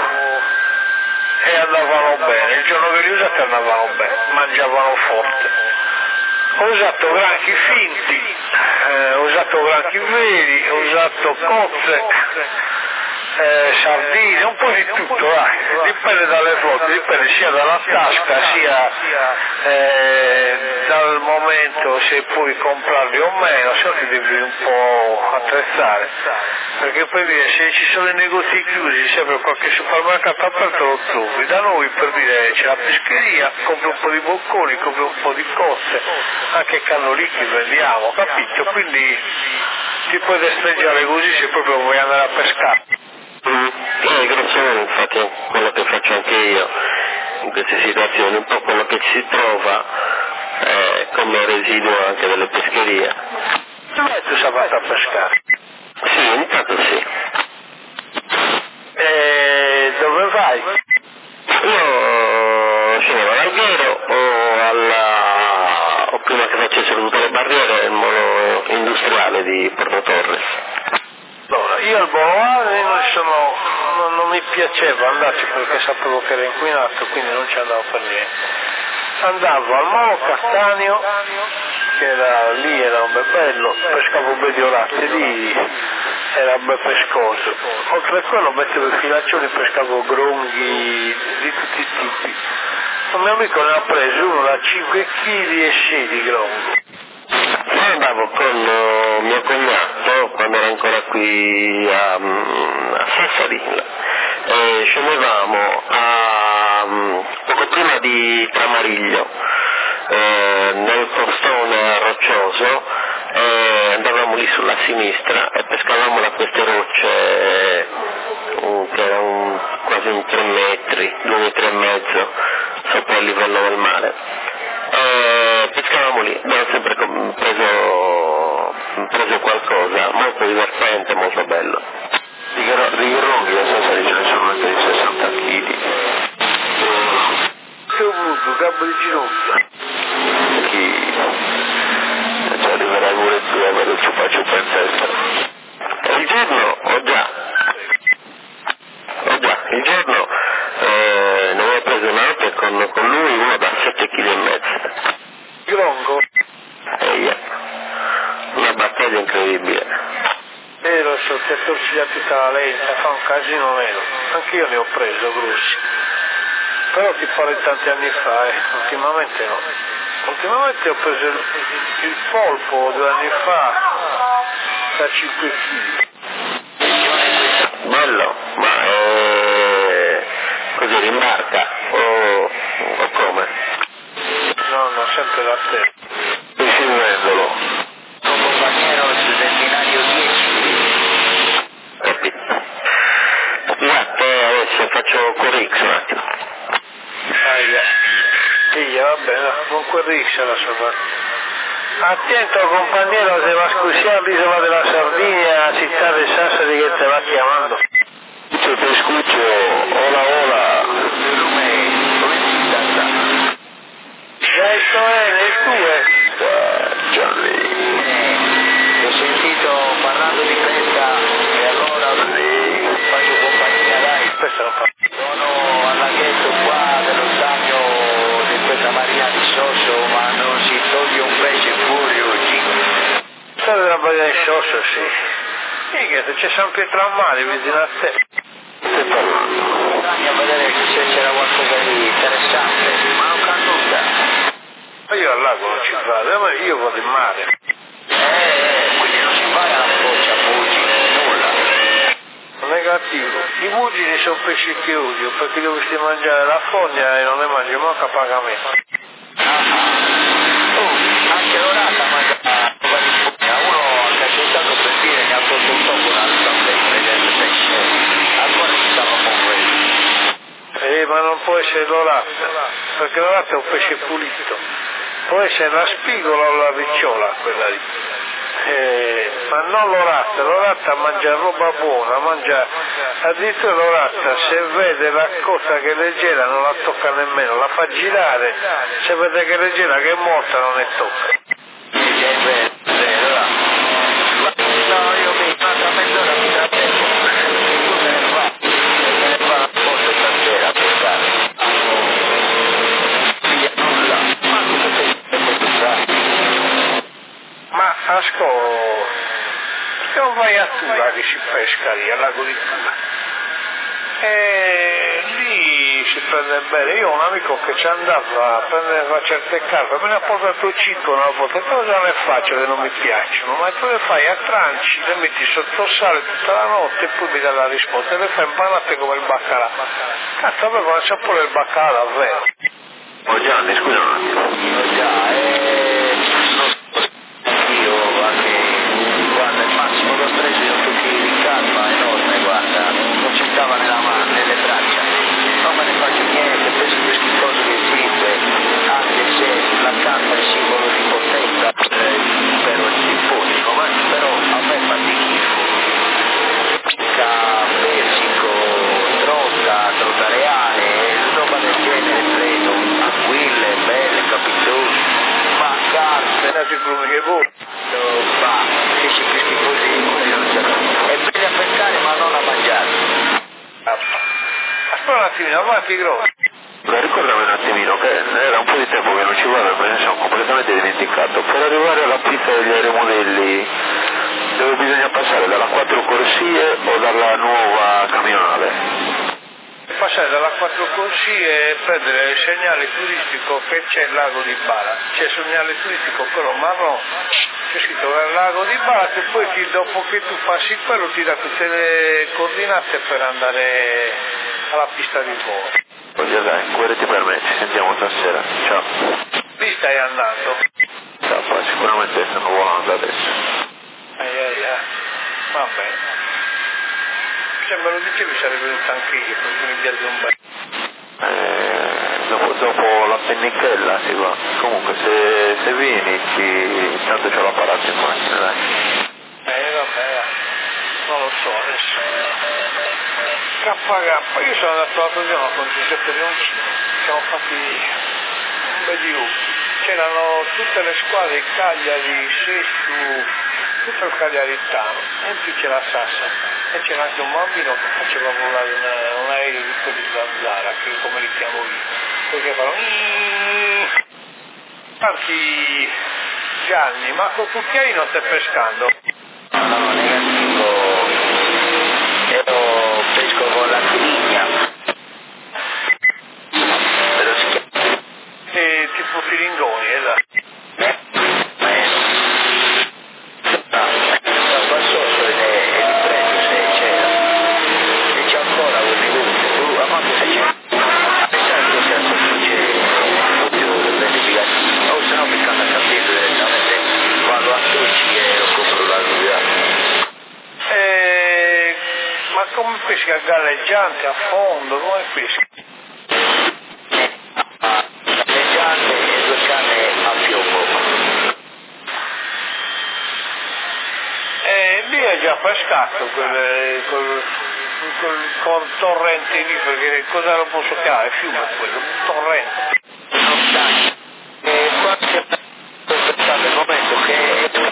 e andavano bene, il giorno che li ho usati andavano bene, mangiavano forte. Ho usato granchi finti, ho usato granchi veri, ho usato cozze, sardine, un po' di tutto, dipende dalle volte, dipende sia dalla tasca sia dal momento se puoi comprarli o meno, se no ti devi un po' attrezzare, perché poi se ci sono i negozi chiusi, sempre qualche supermercato aperto lo trovi, da noi per dire c'è la pescheria, compri un po' di bocconi, compri un po' di cozze, anche cannolicchi vendiamo, capito? Quindi ti puoi destreggiare così se proprio vuoi andare a pescare. Grosso infatti quello che faccio anche io in queste situazioni, un po' quello che ci si trova come residuo anche delle pescherie. Tu sei fatto a pescare? Sì, intanto sì. Dove vai? Io scendo all'Alghero o prima che facessero tutte le barriere il molo industriale di Porto Torres. Allora, io al Bolognese non mi piaceva andarci perché sapevo che era inquinato, quindi non ci andavo per niente. Andavo al Molo Castanio, che era un bel bello, pescavo bediolate lì, era ben pescoso. Oltre a quello mettevo i filaccioni, pescavo gronghi di tutti i tipi. Un mio amico ne ha preso uno da 5 kg e 6 di grongo. Io andavo con mio cognato quando era ancora qui a Sassari, scendevamo poco prima di Tramariglio, nel costone roccioso, andavamo lì sulla sinistra e pescavamo da queste rocce che erano quasi un 3 metri, 2 metri e mezzo sopra il livello del mare. Pescavamo lì, abbiamo sempre preso qualcosa, molto divertente, molto bello. Di gronghi a Sassari ce ne sono anche di 60 kg. Che ho avuto, capo di ginocchio. Chi ci arriverà pure tu a avere il ciupa in testa. Il giorno, il giorno ne avevo preso un'altra con lui, uno da 7,5 kg. Grongo? Una battaglia incredibile. Lo so, ti è torcida tutta la lenta, fa un casino nero. Anch'io ne ho preso grossi. Però ti parlo di tanti anni fa, ultimamente no. Ultimamente ho preso il polpo 2 anni fa da 5 kg. Bello, ma così rimbarca o come? No, sempre da te. Pescivendolo. Un compagno del binario 10. Capito. Guarda, adesso faccio Corix un attimo. Figlia, va bene, con quel rixa la sua. Attento compañero, se va a escuchar l'isola della Sardegna, città di Sassari che te va chiamando. Escucho, te escucho. Hola, hola. Questo è nel tuo. Gianni. Ho sentito parlando di pesca e allora faccio compagnia, dai. Questo non fa. Sono al laghetto qua dello stagno di questa marina di Sosso, ma non si toglie un pesce fuori oggi. Storia della Baia di Sosso, sì. Mica, se c'è San Pietro a mare, vicino a te. Stai parlando? Andiamo a vedere se c'era qualcosa di interessante, ma non fa nulla. Ma io al lago non ci vado, ma io vado in mare. Quindi non si va alla boccia, bugi, nulla. Negativo. I bugini sono pesci che odio, perché dovresti mangiare la fogna e non ne mangi manco a pagamento. Anche l'orata mangia roba di fogna, uno che ha soltanto per dire ne ha tolto un poco l'altra sempre del pesce. Allora si stava con quello. Ma non può essere l'orata, perché l'orata è un pesce pulito. Può essere la spigola o la ricciola quella lì. Ma non l'orata mangia roba buona, mangia addirittura l'orata, se vede la cosa che è leggera non la tocca nemmeno, la fa girare, se vede che è leggera che è morta non ne tocca. No, io mi manca mezz'ora mi trattengo. Tu te ne va una volta stasera a pescare. Via nulla, ma cosa sei? Ma ascolta, perché non vai a Tula che si pesca lì, al lago di Tula? Lì si prende bene. Io ho un amico che ci andava a prendere certe carpe, me ne ha portato 5 una volta, cosa ne faccio che non mi piacciono? Ma tu le fai a tranci, le metti sotto sale tutta la notte e poi mi dai la risposta, le fai impanate come il baccalà. Cazzo, a me come c'è pure il baccalà davvero. Oh Gianni, scusa un attimo. Io anche guarda il massimo che ho preso io tutti di calma enorme, guarda, non ci stava nelle braccia, non me ne faccio niente, penso più schifoso che esiste, anche se la canna è simbolo di potenza, spero è simpatico, ma però a me fa di schifo. Persico, trota reale, roba del genere prendo, aquille, belle, capito? attimino, avanti grosso. Ricordami un attimino che era un po' di tempo che non ci vado, me ne sono completamente dimenticato. Per arrivare alla pista degli aeromodelli dove bisogna passare dalla 4 corsie o dalla nuova camionale? Passare dalla 4 corsie e prendere il segnale turistico che c'è il lago di Bala. C'è il segnale turistico quello marrone, c'è scritto il lago di Bala e poi dopo che tu passi quello ti dà tutte le coordinate per andare alla pista di volo. Voglio dai, guardati per me, ci sentiamo stasera. Ciao. Lì stai andando? Ciao, poi sicuramente stanno volando adesso. Va bene. Se me lo dicevi sarei venuto anche io, perché mi piace un bel. Dopo la pennichella si va. Comunque se vieni tanto c'ho l'apparato in macchina, dai. Vabbè, non lo so adesso. KK, io sono andato l'altro giorno con Giuseppe Leoncini, siamo fatti un bel gruppo. C'erano tutte le squadre, Cagliari, Sestu, tutto il Cagliaritano, e in più c'era Sassa, e c'era anche un bambino che faceva volare un aereo di quelli di Zanzara, che come li chiamo io, perché fanno tanti gialli, ma con cucchiai non stai pescando? No, negativo, io pesco con la figlia. Però si chiama. Tipo filingoni, esatto. Ma come pesca galleggiante a fondo, come pesca? Galleggiante e 2 canne a piombo. Lì è già pescato con torrente lì, perché cosa lo posso chiamare? Fiume quello, un torrente. Non sai, qualche pensato il momento che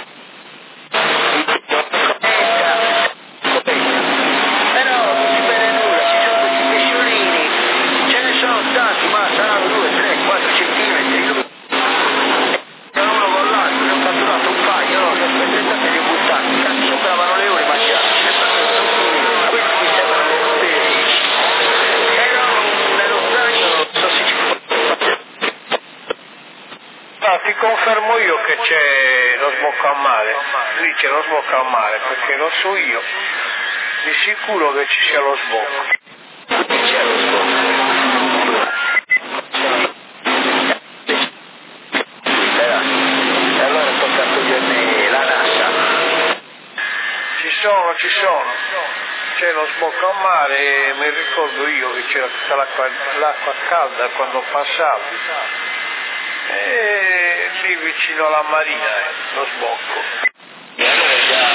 ti confermo io che c'è lo sbocco a mare, lì c'è lo sbocco a mare, perché lo so io, di sicuro che ci sia lo sbocco. c'è lo sbocco. E allora tocca togliermi la nassa. Ci sono, c'è lo sbocco a mare e mi ricordo io che c'era tutta l'acqua calda quando passavi. E lì vicino alla marina lo sbocco. E allora già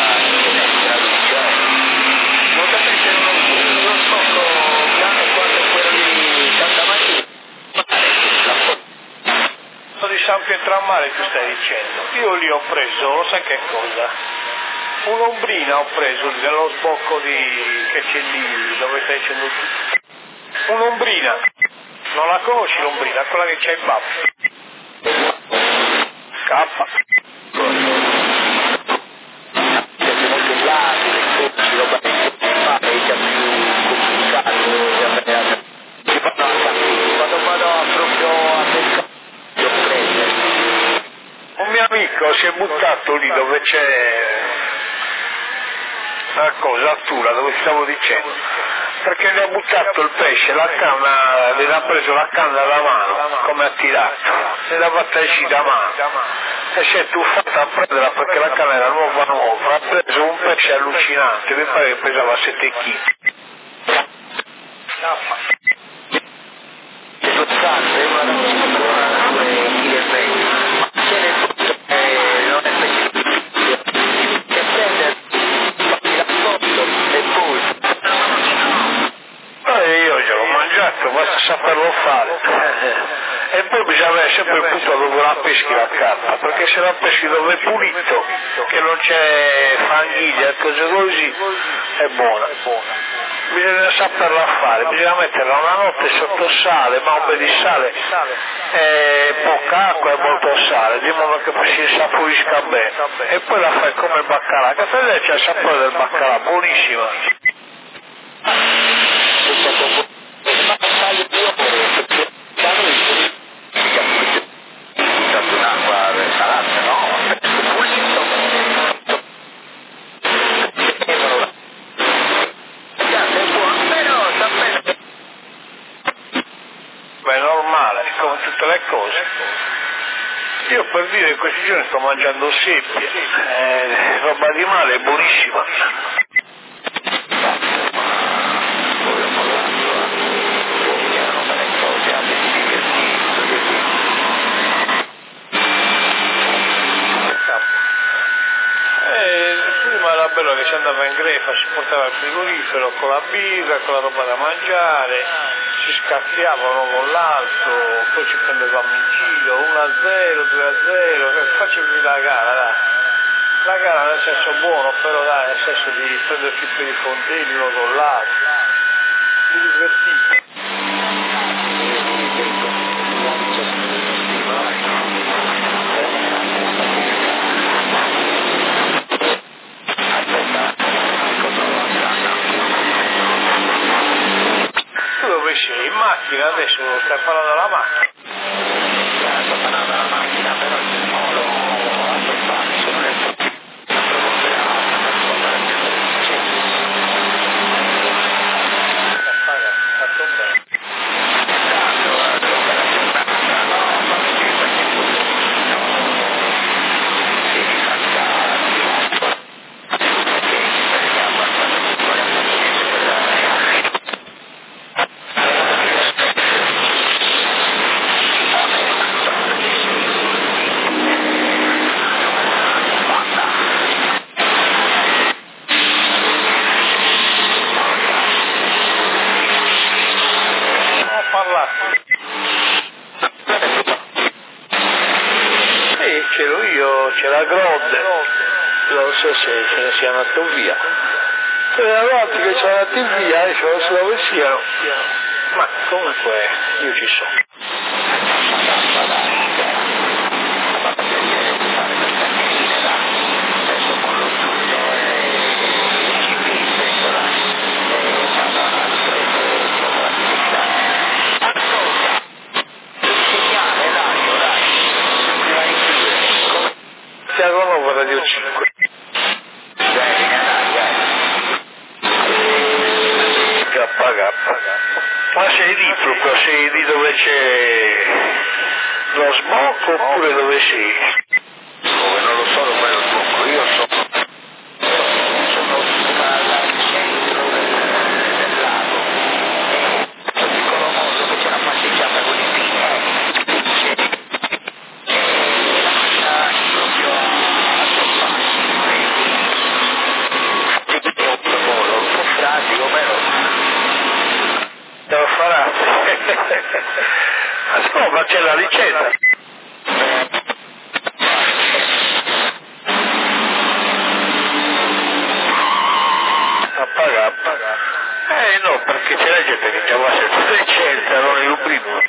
non sapete uno sbocco grande quanto quello di Santa Maria. Di San Pietrammare tu stai dicendo? Io lì ho preso, lo sai che cosa? Un'ombrina ho preso dello sbocco che c'è lì dove stai dicendo tu. Un'ombrina. Non la conosci l'ombrina? Quella che c'è in baffi. K. Siete molto blandi, ci roba più complicato, quando vado proprio a pescare, io prendo. Un mio amico si è buttato lì dove c'è una cosa, Artura, dove stavo dicendo, perché le ha buttato il pesce, la canna, le ha preso la canna alla mano, come ha tirato, se l'ha fatta uscire da mano, e si è tuffata a prenderla perché la canna era nuova, ha preso un pesce allucinante, mi pare che pesava 7 kg. È una da 2,20 kg. Se ne butta non è pesce che prende la foto e poi Io ce l'ho mangiato, basta saperlo fare. E poi bisogna avere sempre il punto dove la peschi la carta, perché se la peschi dove è pulito, che non c'è fanghiglia e cose così, è buona. bisogna saperla fare, bisogna metterla una notte sotto sale, bombe di sale, poca acqua e molto sale, di modo che si insaporisca bene, e poi la fai come il baccalà, che per lei c'è il sapore del baccalà, buonissima. Beh, è normale, come tutte le cose. Io per dire in questi giorni sto mangiando seppie, roba di mare, è buonissima. Prima era bello che si andava in grefa, si portava il frigorifero con la birra, con la roba da mangiare, si scazziavano con l'altro, poi ci prendevamo in giro, 1-0, 2-0, facevi la gara, dai. La gara nel senso buono, però dai, nel senso di prendersi per i fondelli uno con l'altro, di divertirsi. Tu dove sei? In macchina adesso, stai parlando della macchina? Sto parlando della macchina, però il molo a sopporto, non è fatto bene. C'ero io, c'era Grodde, non so se se ne sia andato via. C'era avanti che sono andati via, adesso non so dove siano, ma comunque io ci sono. Nuova Radio 5. Ma sei lì proprio, sei lì dove c'è lo smog oppure dove sei? Non lo so dove è lo smog, io sono al centro del lago, un piccolo mondo che c'è una passeggiata con i piedi. Devo fare? Ma c'è la ricetta. Appaga. No, perché c'è la gente che chiama sempre ricetta, non è un primo.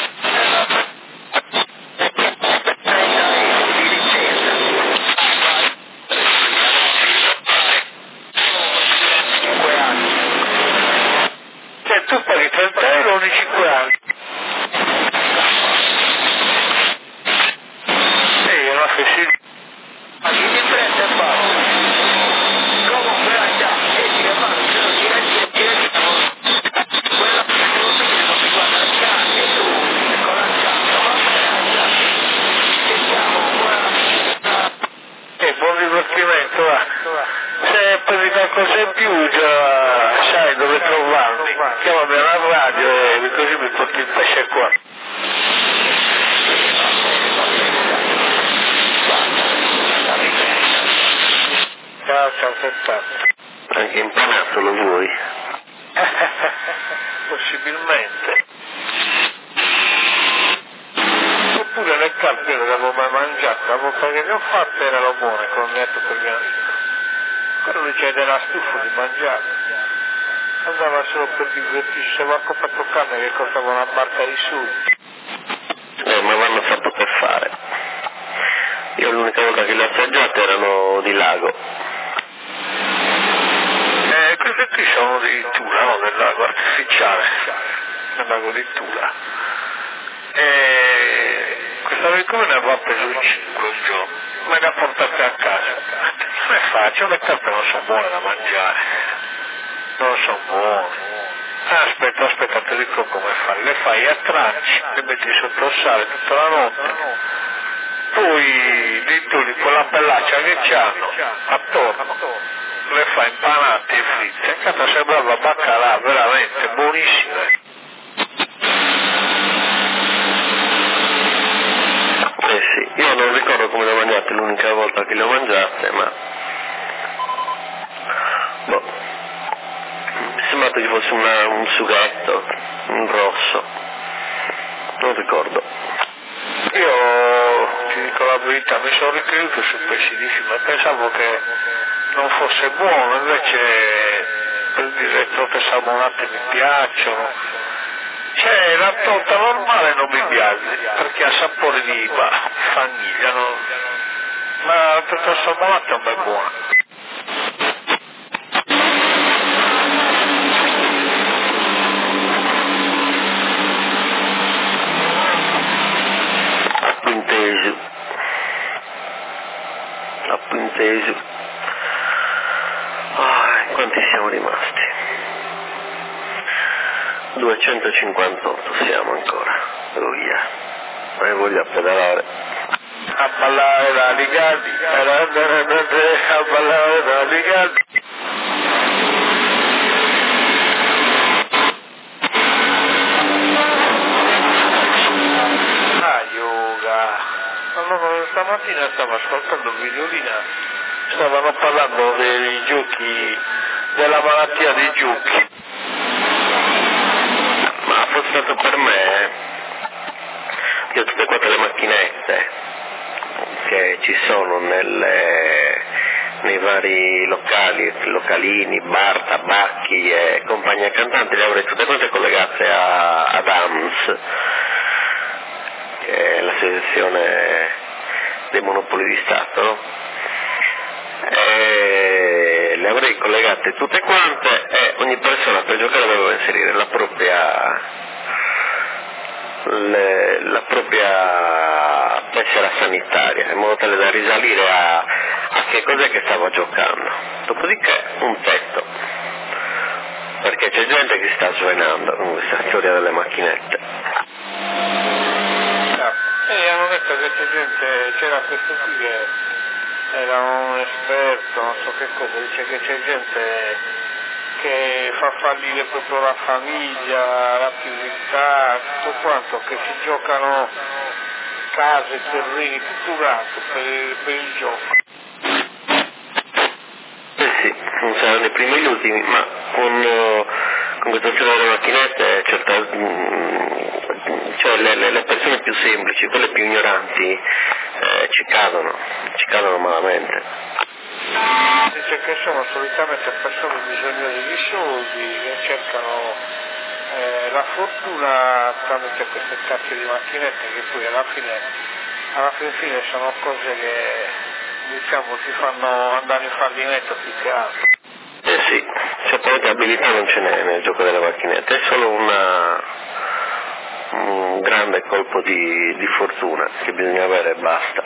Tu paghi 30 euro ogni 5 anni. È una festività. Ma chi ti prende a fare? Comunque già, e ti fanno, se non ti rendi quella che non si guarda il cane, e tu, con la sciarpa, va bene, che siamo qua. Buon divertimento, va. Se prendi qualcosa in più già sai dove trovarmi. Chiamami alla radio e così mi porti il pesce qua. Ciao, Anche impanato lo vuoi? Possibilmente. Oppure le carpe non l'avevo mai mangiato, la volta che le ho fatte erano buone con il netto per mio amico. Quello lì c'è della stufa di mangiare. andava solo per divertirsi, se va a comprato carne che costava una barca di soldi. Ma vanno fatto per fare. Io l'unica volta che le ho assaggiate erano di lago. Queste qui sono di Tula, no? Del lago artificiale, del lago di Tula. Questa ricomenda va preso 5 un giorno, me le ha portate a casa. Come faccio? Le carte non sono buone da mangiare, non sono buone. Aspetta, ti dico come fare. Le fai a tranci, le metti sotto il sale tutta la notte, poi li togli con la pellaccia che c'hanno attorno, le fai impanate e fritte, e cazzo sembrava baccalà, veramente buonissime. Sì, io non ricordo come le ho mangiate l'unica volta che le ho mangiate, ma boh, mi è sembrato che fosse un sughetto, un rosso, non ricordo. Io ti dico la verità, mi sono ricreduto sui pesci di fiume, pensavo che non fosse buono, invece per dire le trote salmonate mi piacciono. Cioè la torta normale non mi piace perché ha sapore di vaniglia, no? Ma la torta salmonata è buona. Appunteso. Quanti siamo rimasti? 258 siamo ancora. Oh yeah. Ma voglio pedalare. A ballare da Ligardi, a ballare da Ligardi. Yoga. Allora, stamattina stavo ascoltando Videolina, stavano parlando dei giochi, della malattia dei giochi. Ma fosse stato per me, io tutte quante le macchinette che ci sono nei vari localini, bar, tabacchi e compagnia cantante, le avrei tutte quante collegate ad AMS, che è l'associazione dei monopoli di Stato, no? E le avrei collegate tutte quante e ogni persona per giocare doveva inserire la propria tessera sanitaria in modo tale da risalire a che cos'è che stava giocando. Dopodiché un tetto, perché c'è gente che sta svenando con questa storia delle macchinette. Hanno detto che c'era questo qui che era un esperto, non so che cosa, dice che c'è gente che fa fallire proprio la famiglia, la civiltà, tutto quanto, che si giocano case, terreni, tutto quanto per il gioco. Sì, non saranno i primi e gli ultimi, ma con questa storia delle macchinette cioè le persone più semplici, quelle più ignoranti, ci cadono malamente. Dice che sono solitamente persone bisognose di soldi che cercano la fortuna tramite queste cazzo di macchinette che poi alla fine sono cose che diciamo ti fanno andare in fallimento più che altro. Sì, certamente abilità non ce n'è nel gioco delle macchinette, è solo un grande colpo di fortuna che bisogna avere e basta.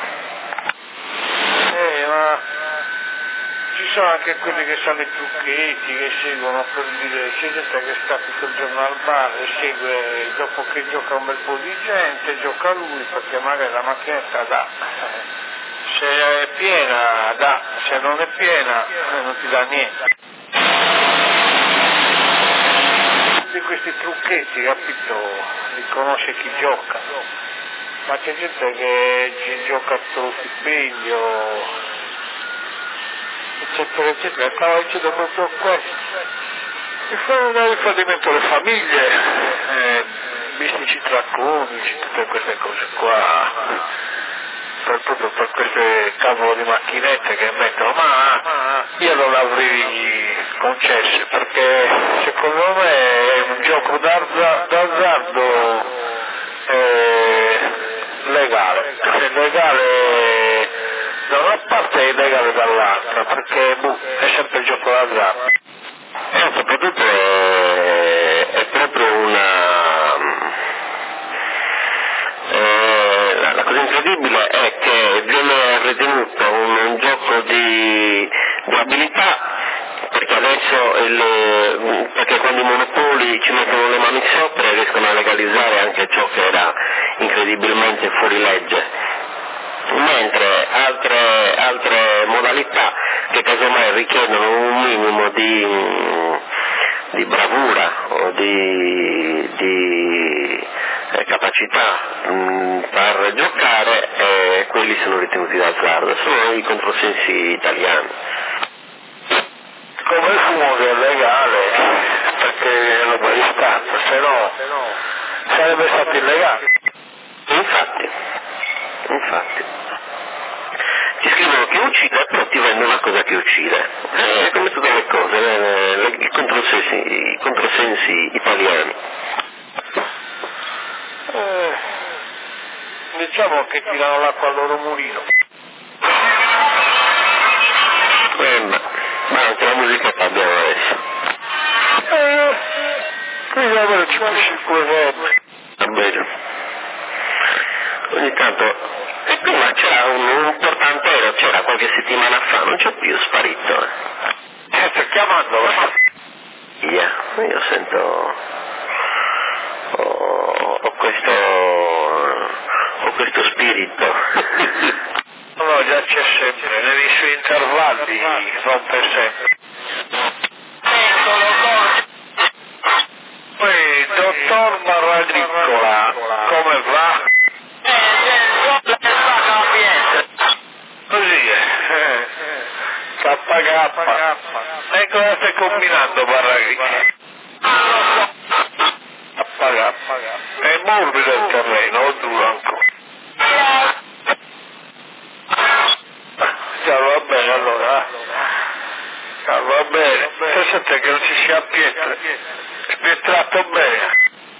Ma ci sono anche quelli che sanno i trucchetti, che seguono, per dire, c'è gente che sta tutto il giorno al bar e segue, dopo che gioca un bel po' di gente, gioca lui perché magari la macchinetta dà. Se è piena dà, se non è piena non ti dà niente. Di questi trucchetti, capito, li conosce chi gioca, ma c'è gente che ci gioca sotto lo stipendio, eccetera, stavo dicendo proprio questo. E fanno il fallimento alle famiglie, mistici draconici, tutte queste cose qua, proprio per queste cavolo di macchinette che mettono, ma io non l'avrei concesse, perché secondo me è un gioco d'azzardo legale, legale da una parte e illegale dall'altra, perché è sempre il gioco d'azzardo. E soprattutto è proprio la cosa incredibile è che viene ritenuto un gioco di abilità, perché adesso perché quando i monopoli ci mettono le mani sopra riescono a legalizzare anche ciò che era incredibilmente fuori legge, mentre altre modalità che casomai richiedono un minimo di bravura o di capacità per giocare, quelli sono ritenuti d'azzardo, sono i controsensi italiani. Come il fumo che è legale, perché lo puoi Stato, se no sarebbe stato illegale. Infatti. Ti scrivono che uccide, però ti vende una cosa che uccide. Come tutte le cose, i controsensi italiani. Diciamo che tirano l'acqua al loro mulino. Ma anche la musica che abbiamo adesso. Quindi allora ci pulisce il cuore. Va bene. Ogni tanto. E prima c'era un portantero, c'era qualche settimana fa, non c'è più, sparito. Sto chiamando. Io sento. Ho questo spirito. No, già c'è sempre, nei suoi intervalli rompe sempre. Poi, dottor Baragricola, come va? Così KK. E cosa stai combinando, Baragricola? KK. È morbido il terreno, o duro ancora? Già va bene allora, va bene, sente che non si sia spietrato bene.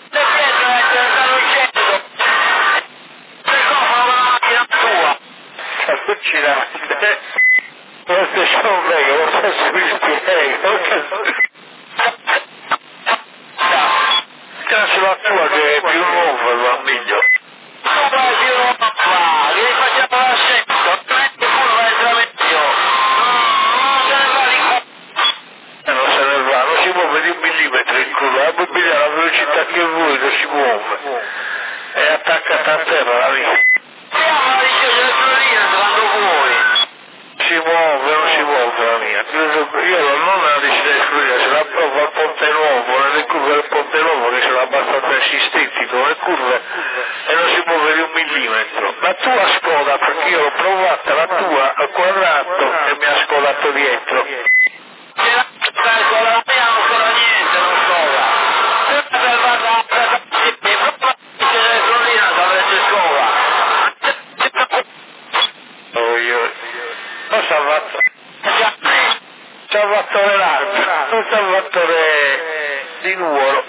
Allucinante, questo è un mega, lo so mi spiego. Cazzo la tua che è più nuova, il bambino. Non se ne va, non si muove di un millimetro in culo, la bambina alla velocità che vuoi, non si muove. È attaccata a terra la vita. Non si muove la mia. Io non la decisione esclusiva, se la provo al Ponte Nuovo, nelle curve del Ponte Nuovo che sono abbastanza insistenti come curve e non si muove di un millimetro. La tua Skoda, perché io l'ho provata, la tua al quadrato e mi ha scodato dietro. Salvatore l'altro, un Salvatore di Nuoro.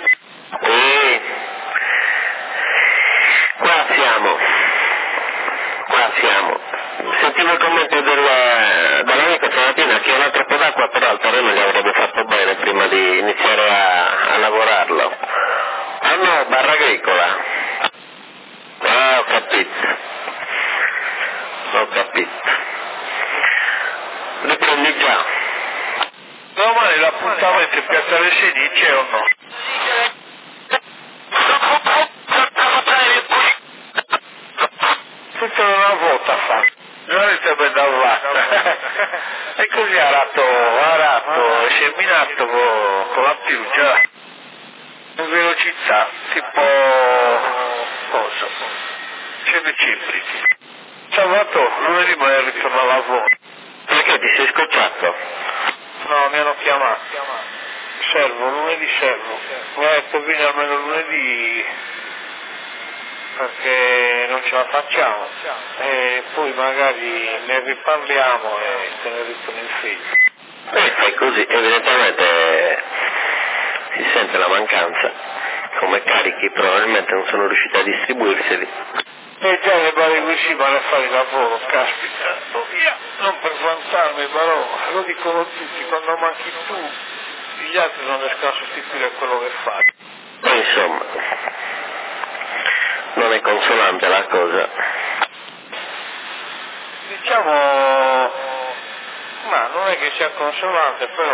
Qua siamo. Sentivo il commento dell'amico stamattina che un altro po' d'acqua però al terreno gli avrebbe fatto bene prima di iniziare a lavorarlo. Ah no, barra agricola. Ah, ho capito. Riprendi già. Domani l'appuntamento in Piazza dei Segni c'è o no? Tutta una volta fa. Non è sempre da fatta. E così ha ratto, è seminato con la pioggia. In velocità, tipo cosa? 100 cifri. Salvatore, lunedì me ne ritorno al lavoro. Perché ti sei scocciato? No, mi hanno chiamato. Lunedì servo. Guarda, poi vieni almeno lunedì perché non ce la facciamo. E poi magari ne riparliamo e te ne ritorno il figlio. Fai così, evidentemente si sente la mancanza, come carichi probabilmente non sono riusciti a distribuirseli. E già le pare così vanno a fare lavoro, caspita, via, non per vantarmi però, lo dicono tutti, quando manchi tu, gli altri non riescono a sostituire quello che fai. Ma insomma, non è consolante la cosa. Diciamo, ma non è che sia consolante, però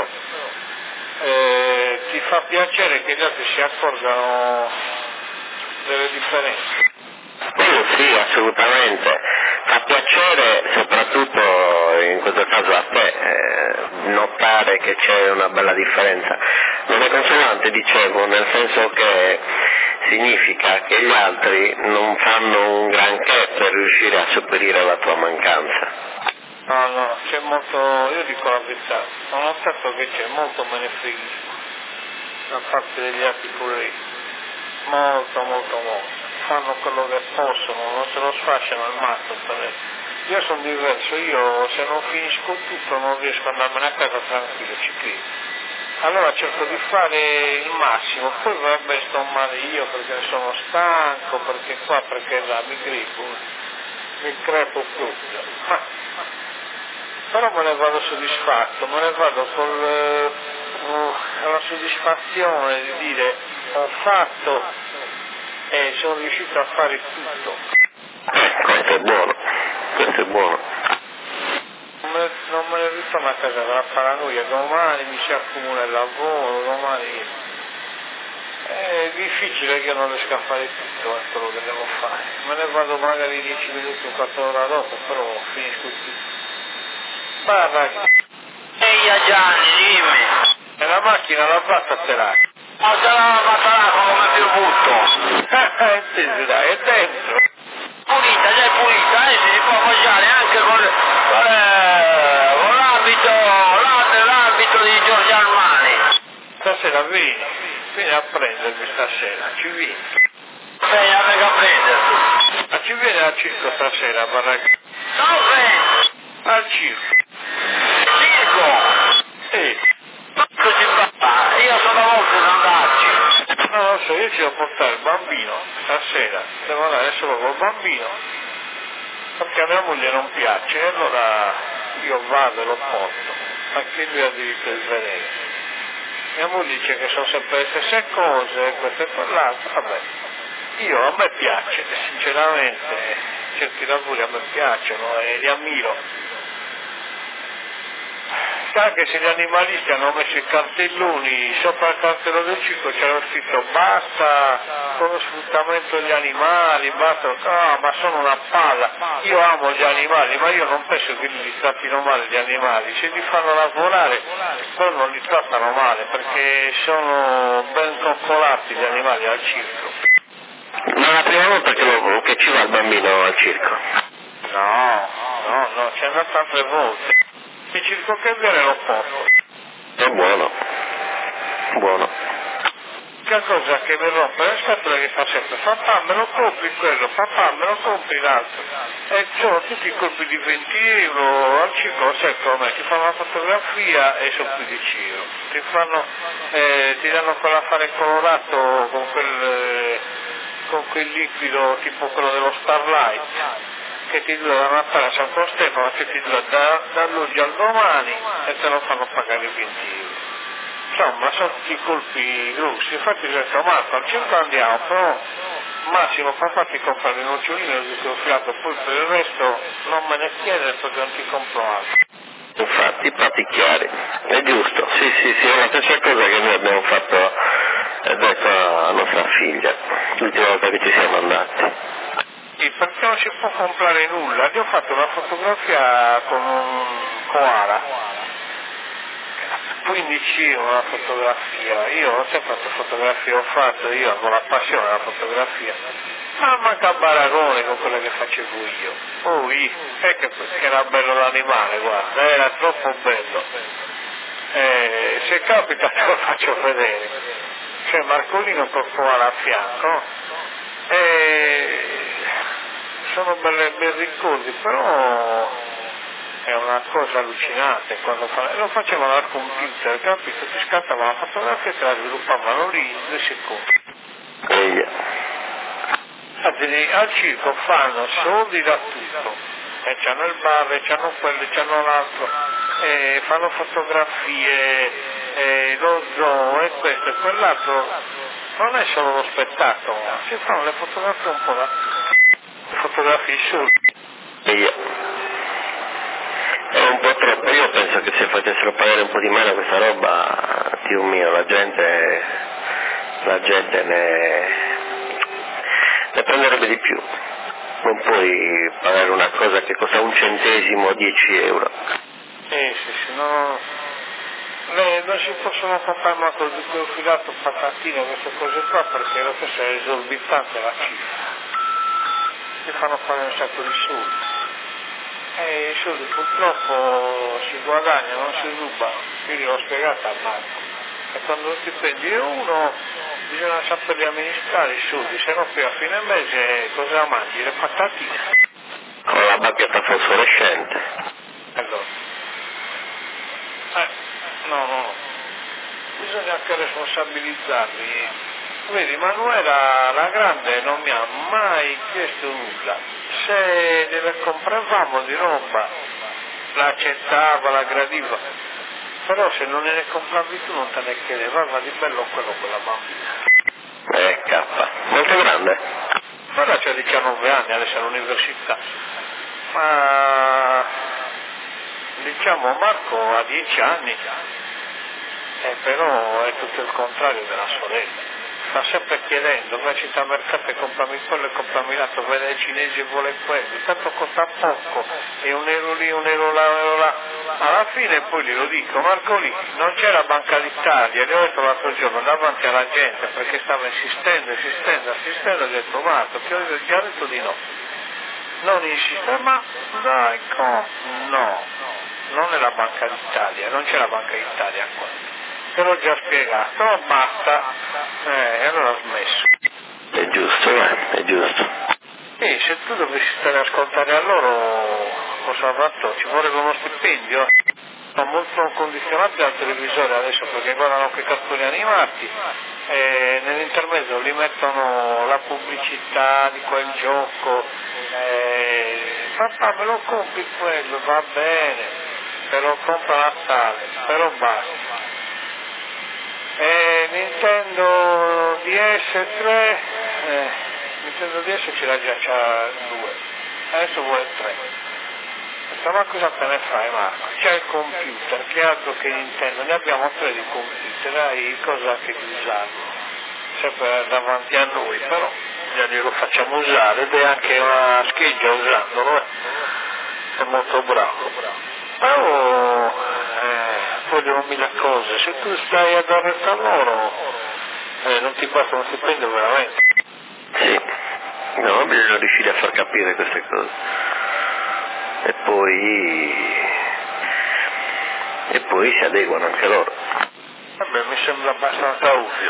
ti fa piacere che gli altri si accorgano delle differenze. Sì, assolutamente. Fa piacere, soprattutto in questo caso a te, notare che c'è una bella differenza. Non è consolante, dicevo, nel senso che significa che gli altri non fanno un granché per riuscire a sopperire la tua mancanza. No, c'è molto, io dico la verità, ho notato che c'è molto menefreghismo da parte degli altri colleghi, molto. Fanno quello che possono, non se lo sfasciano al matto. Io sono diverso, io se non finisco tutto non riesco ad andarmene a casa tranquillo, ci credo. Allora cerco di fare il massimo, poi vabbè sto male io perché sono stanco, perché qua, perché là, mi crepo proprio. Però me ne vado soddisfatto, me ne vado con la soddisfazione di dire ho fatto e sono riuscito a fare tutto. Questo è buono. Non me ne ritorno a casa con la paranoia, domani mi si accumula il lavoro, domani è difficile che io non riesca a fare tutto quello che devo fare. Me ne vado magari 10 minuti o 4 ore dopo, però finisco tutto. Guarda, Ehi Gianni, dimmi. e la macchina la basta a terare. Ma te la mataraca come più butto. Intendi, dai, è dentro. Pulita, già è pulita, si può appoggiare anche con l'abito di Giorgio Armani. Stasera vieni a prendermi stasera, ci vieni. Sei a me a prenderti. Ma ci vieni al circo stasera, Barragà? Non prendo. Al circo. Circo. Sì. Così va. Io sono molto da andarci. No, lo so, io ci devo portare il bambino stasera, devo andare solo col bambino, perché a mia moglie non piace, e allora io vado e lo porto, anche lui ha diritto di vedere. Mia moglie dice che sono sempre le stesse cose, questo e quell'altro, vabbè. A me piace, sinceramente, certi lavori a me piacciono e li ammiro. Anche se gli animalisti hanno messo i cartelloni sopra il cartello del circo, c'era scritto basta con lo sfruttamento degli animali, basta, ma sono una palla. Io amo gli animali, ma io non penso che li trattino male gli animali, se li fanno lavorare poi non li trattano male, perché sono ben coccolati gli animali al circo. Ma è la prima volta che ci va il bambino al circo? No, c'è andato altre volte. Il circo che viene lo porto. È buono. Che cosa che mi rompe le scatole che fa sempre, papà me lo compri quello, papà me lo compri l'altro. E sono tutti colpi di 20 euro, al circo sai come, ti fanno la fotografia e sono 15 euro. Ti danno quell'affare colorato con quel liquido tipo quello dello Starlight, che ti dura da Natale a Santo Stefano, che ti dura dall'oggi al domani e te lo fanno pagare 20 euro. Insomma, sono tutti colpi grossi, infatti ho detto Marco, al circo andiamo, però Massimo fa farti comprare le noccioline e il fiato, poi per il resto non me ne chiede perché non ti compro altro. Infatti, patti chiari, è giusto, sì, è la stessa cosa che noi abbiamo fatto detto a nostra figlia, l'ultima volta che ci siamo andati. Sì, perché non si può comprare nulla, gli ho fatto una fotografia con un koala. 15 euro una fotografia, io ho sempre fatto fotografie, ho la passione della fotografia, ma manca paragone con quello che facevo io. Poi, che era bello l'animale, guarda, era troppo bello. Se capita te lo faccio vedere. C'è Marcolino col koala a fianco, sono bei ricordi, però è una cosa allucinante, lo facevano al computer, capito? Ti scattava la fotografia e te la sviluppavano lì in 2 secondi. Al circo fanno soldi da tutto, e c'hanno il bar, e c'hanno quello, e c'hanno l'altro, e fanno fotografie, lo zoo e questo e quell'altro. Non è solo lo spettacolo, si fanno le fotografie un po' da fotografie soldi. È un po' troppo, io penso che se facessero pagare un po' di meno questa roba, Dio mio, la gente ne prenderebbe di più. Non puoi pagare una cosa che costa 1 centesimo, 10 euro. Sì, no. Non si possono comprare ma col filato, patatine, queste cose qua, perché lo stesso è esorbitante la cifra. Si fanno fare un sacco di soldi. E i soldi purtroppo si guadagnano, non si rubano. Io gliel'ho spiegato a Marco. E quando ti prendi uno bisogna saperli amministrare i soldi, se no poi a fine mese cosa mangi? Le patatine. Con la bacchetta fosforescente. Allora. No. Bisogna anche responsabilizzarli. Vedi, Manuela la grande non mi ha mai chiesto nulla. Se le compravamo di roba, l'accettava, la gradiva. Però se non ne compravi tu non te ne chiedeva, va di bello quello quella bambina. K, molto grande. Guarda, c'ha 19 anni, adesso è all'università. Ma diciamo Marco ha 10 anni, però è tutto il contrario della sorella. Sta sempre chiedendo, vai a città mercato e comprami quello e comprami l'altro, vai dai cinesi e vuole quello, tanto costa poco, e €1 lì, €1 là, €1 là. Alla fine poi glielo dico, Marco lì, non c'è la Banca d'Italia, gli ho detto l'altro giorno davanti alla gente perché stava insistendo, ho detto Marco, ti ho detto di no. Non insiste, ma dai, no, non è la Banca d'Italia, non c'è la Banca d'Italia qua. Te l'ho già spiegato, no, basta, e allora ho smesso. È giusto, è giusto. E se tu dovessi stare a ascoltare a loro, cosa ha fatto? Ci vorrebbe uno stipendio. Sono molto condizionati dal televisore adesso perché guardano quei cartoni animati e nell'intermezzo li mettono la pubblicità di quel gioco. Papà me lo compri quello, va bene, te lo compra a Natale, però basta. Nintendo DS3, Nintendo DS ce l'ha già, c'ha 2, adesso vuole 3. Ma cosa te ne fai Marco? C'è il computer, che altro che Nintendo, ne abbiamo 3 di computer, hai cosa che usarlo, sempre davanti a noi, però glielo facciamo usare ed è anche una scheggia usandolo, è molto bravo. Però vogliono 1000 cose, se tu stai a dare a loro non ti basta uno stipendio veramente. Sì, no, bisogna riuscire a far capire queste cose. E poi si adeguano anche loro. Vabbè, mi sembra abbastanza ovvio.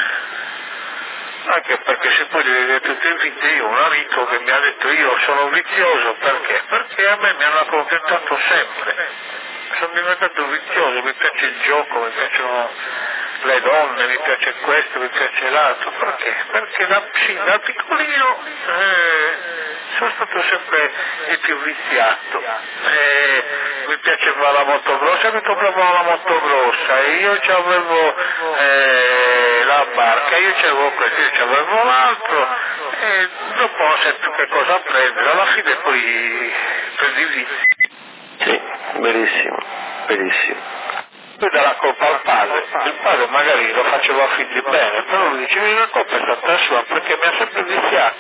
Anche perché se poi devi dire tutte le vite, io ho un amico che mi ha detto io sono vizioso, perché? Perché a me mi hanno accontentato sempre. Sono diventato vizioso, mi piace il gioco, mi piacciono le donne, mi piace questo, mi piace l'altro, perché? Perché da piccolino sono stato sempre il più viziato, mi piaceva la moto grossa, mi compravano la moto grossa, e io avevo la barca, io c'avevo questo, io c'avevo l'altro, e dopo non sai più che cosa prendere, alla fine poi prendi vizi. Sì, benissimo. Poi dà la colpa al padre, il padre magari lo faceva a figli bene, però lui dice la colpa è stata sua perché mi ha sempre viziato.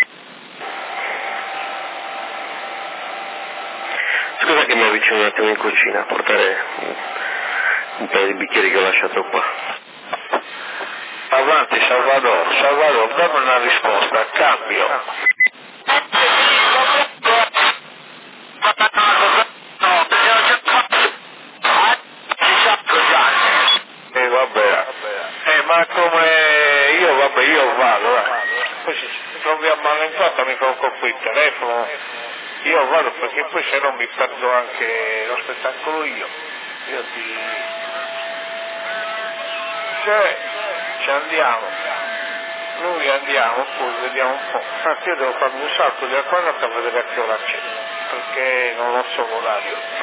Scusa che mi avvicino un attimo in cucina a portare un paio di bicchieri che ho lasciato qua. Avanti Salvador, dammi una risposta, cambio. Ma come io vado, poi se ci troviamo all'entrata mi colgo qui il telefono, Io vado perché poi se no mi perdo anche lo spettacolo io. Se ci andiamo, noi andiamo, poi vediamo un po'. Infatti io devo farmi un salto di acqua per vedere a che ora c'è, perché non lo so l'orario.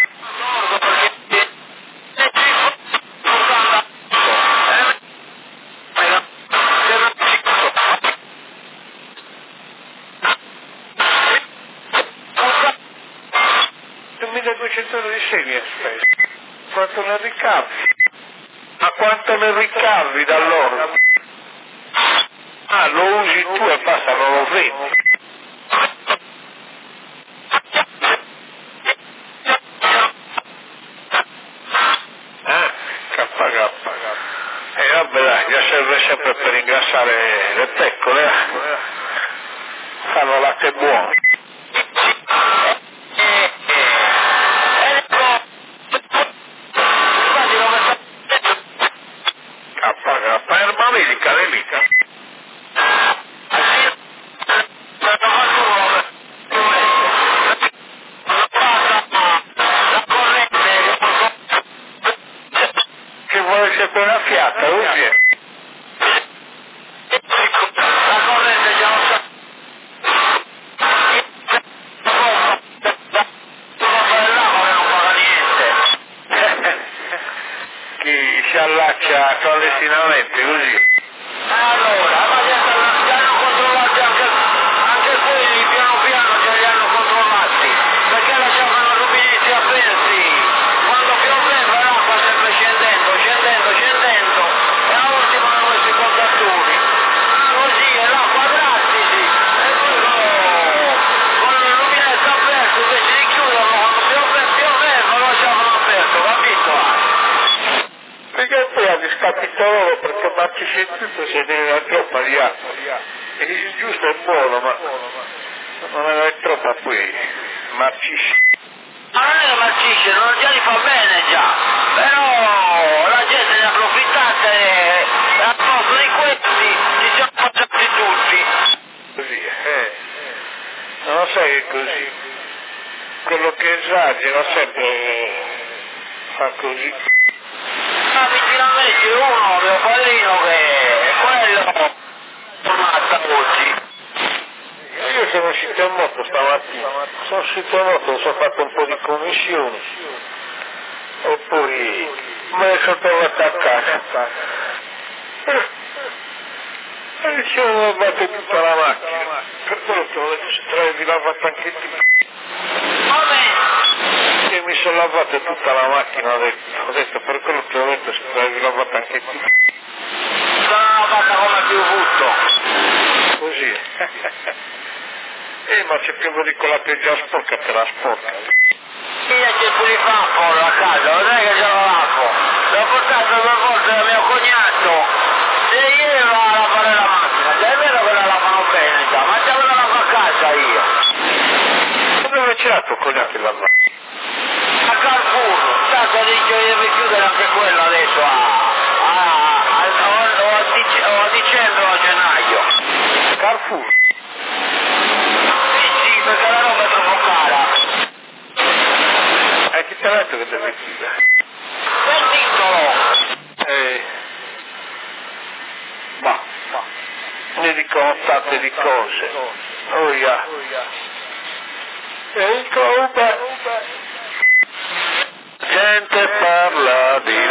€1.200 mi aspetta. Quanto ne ricavi? Ma quanto ne ricavi da loro? Ah, lo usi tu e basta, non lo vendi. KK. E vabbè dai, già serve sempre per ingrassare le pecore. Fanno latte buono. Erba medica, nemica. Che vuole essere quella fiata, così è. La corrente già lo sa. Non paga niente. Chi si allaccia clandestinamente così. Allora, ma li hanno controllati anche quelli, piano piano ce li hanno controllati, perché lasciavano i rubinetti aperti, quando pioveva l'acqua sempre scendendo, e a ultimo hanno messo i contatori, così e l'acqua grattisi, e poi con il rubinetto aperto invece di chiuderlo, quando pioveva lo lasciavano aperto, capito? Perché poi ha discapito loro perché marcisce tutto se ne è troppa di acqua. E dice giusto è buono, ma non è troppa poi marcisce. Ma non è che marcisce, già li fa bene già, però la gente ne è approfittata e a posto di questi ci siamo passati tutti. Così, non lo sai che è così. Quello che esagera sempre fa così. Vicino a me c'è uno, mio padrino, che è quello tornata oggi. Io sono uscito in moto stamattina, sono fatto un po' di commissioni e poi me ne sono tornato a casa. E mi sono lavato tutta la macchina, per quello che ho detto se travi lavato anche tu. E mi sono lavato tutta la macchina, ho detto per quello che ho detto se l'avevi lavata anche tu. Sono lavata come più butto. Così. Ma c'è più di con la pioggia sporca te la sporca. Io c'è pure il pappo a casa, non è che ce lo lavo. L'ho portato 2 volte da mio cognato. Se io vado a lavare la macchina, è vero che la lavano bene già, ma già me la lavo a casa io. Dove ce l'ha tuo cognato il lavare? A Carrefour, tanto dice che deve chiudere anche quello adesso a dicembre o a gennaio. Carrefour? Sì, perché la roba è troppo cara. Chi ti ha detto che deve chiudere? Per titolo! Ma ne dicono tante di cose. Oh yeah. E gente parla di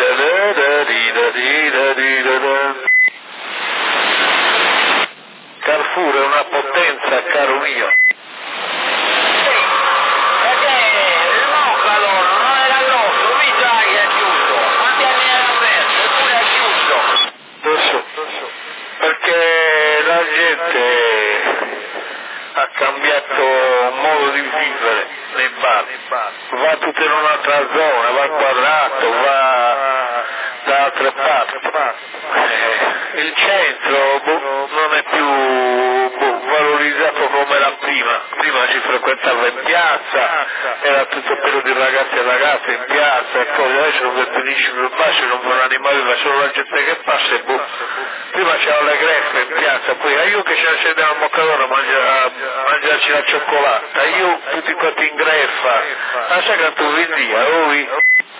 Carrefour è una potenza, caro mio. Sì, perché il Moccalo non era grosso, Vitali è chiuso, quanti anni era aperto, eppure è chiuso. Lo so, perché la gente ha cambiato modo di vivere nei bar, va tutto in un'altra zona, va al Quadrato, va da altre parti. Il centro non è più valorizzato come era prima si frequentava in piazza, era tutto pieno di ragazzi e ragazze in piazza e cose, adesso non finisce più basso, non vuole animali, ma solo la gente che passa e boh. Prima c'erano le greffe in piazza, poi io che ce la sediamo a Moccadoro a mangiarci la cioccolata, io tutti quanti in greffa, ma sai che tu vedi, lui?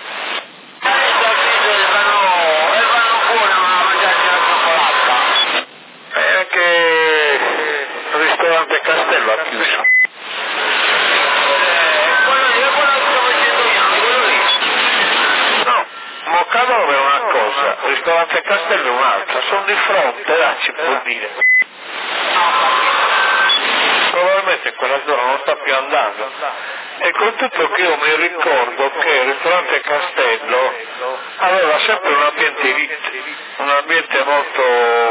E anche il ristorante Castello ha chiuso. No, Moccadoro è una cosa, il ristorante Castello è un'altra, sono di fronte, là ci può dire. Probabilmente in quella zona non sta più andando. E con tutto che io mi ricordo che il ristorante Castello aveva sempre un ambiente elite, un ambiente molto...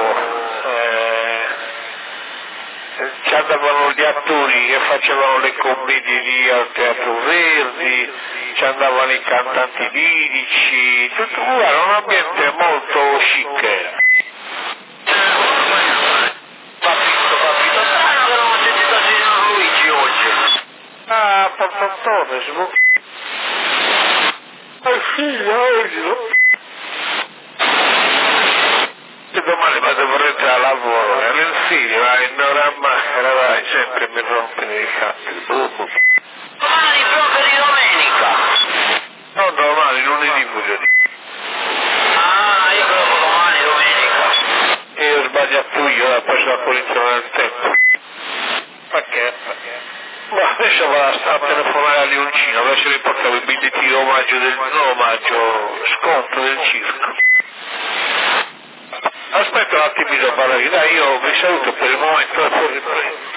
ci andavano gli attori che facevano le commedie lì al Teatro Verdi, ci andavano i cantanti lirici, tutto era un ambiente molto chic era. Ah, Porto Torres, no? Il figlio oggi, no? E domani vado a rientrare al lavoro, era il figlio, in ora a macchina, vai, sempre mi rompono i cazzi. Domani proprio di domenica. No, domani, lunedì voglio dire. Ah, io proprio domani domenica. E io ho sbagliato io, ho preso la polizia nel tempo. Perché? Ma adesso vado a telefonare a Leoncino, adesso gli portavo i biglietti di omaggio, sconto del circo. Aspetta un attimino, Ballerina, io vi saluto per il momento e poi riprendo.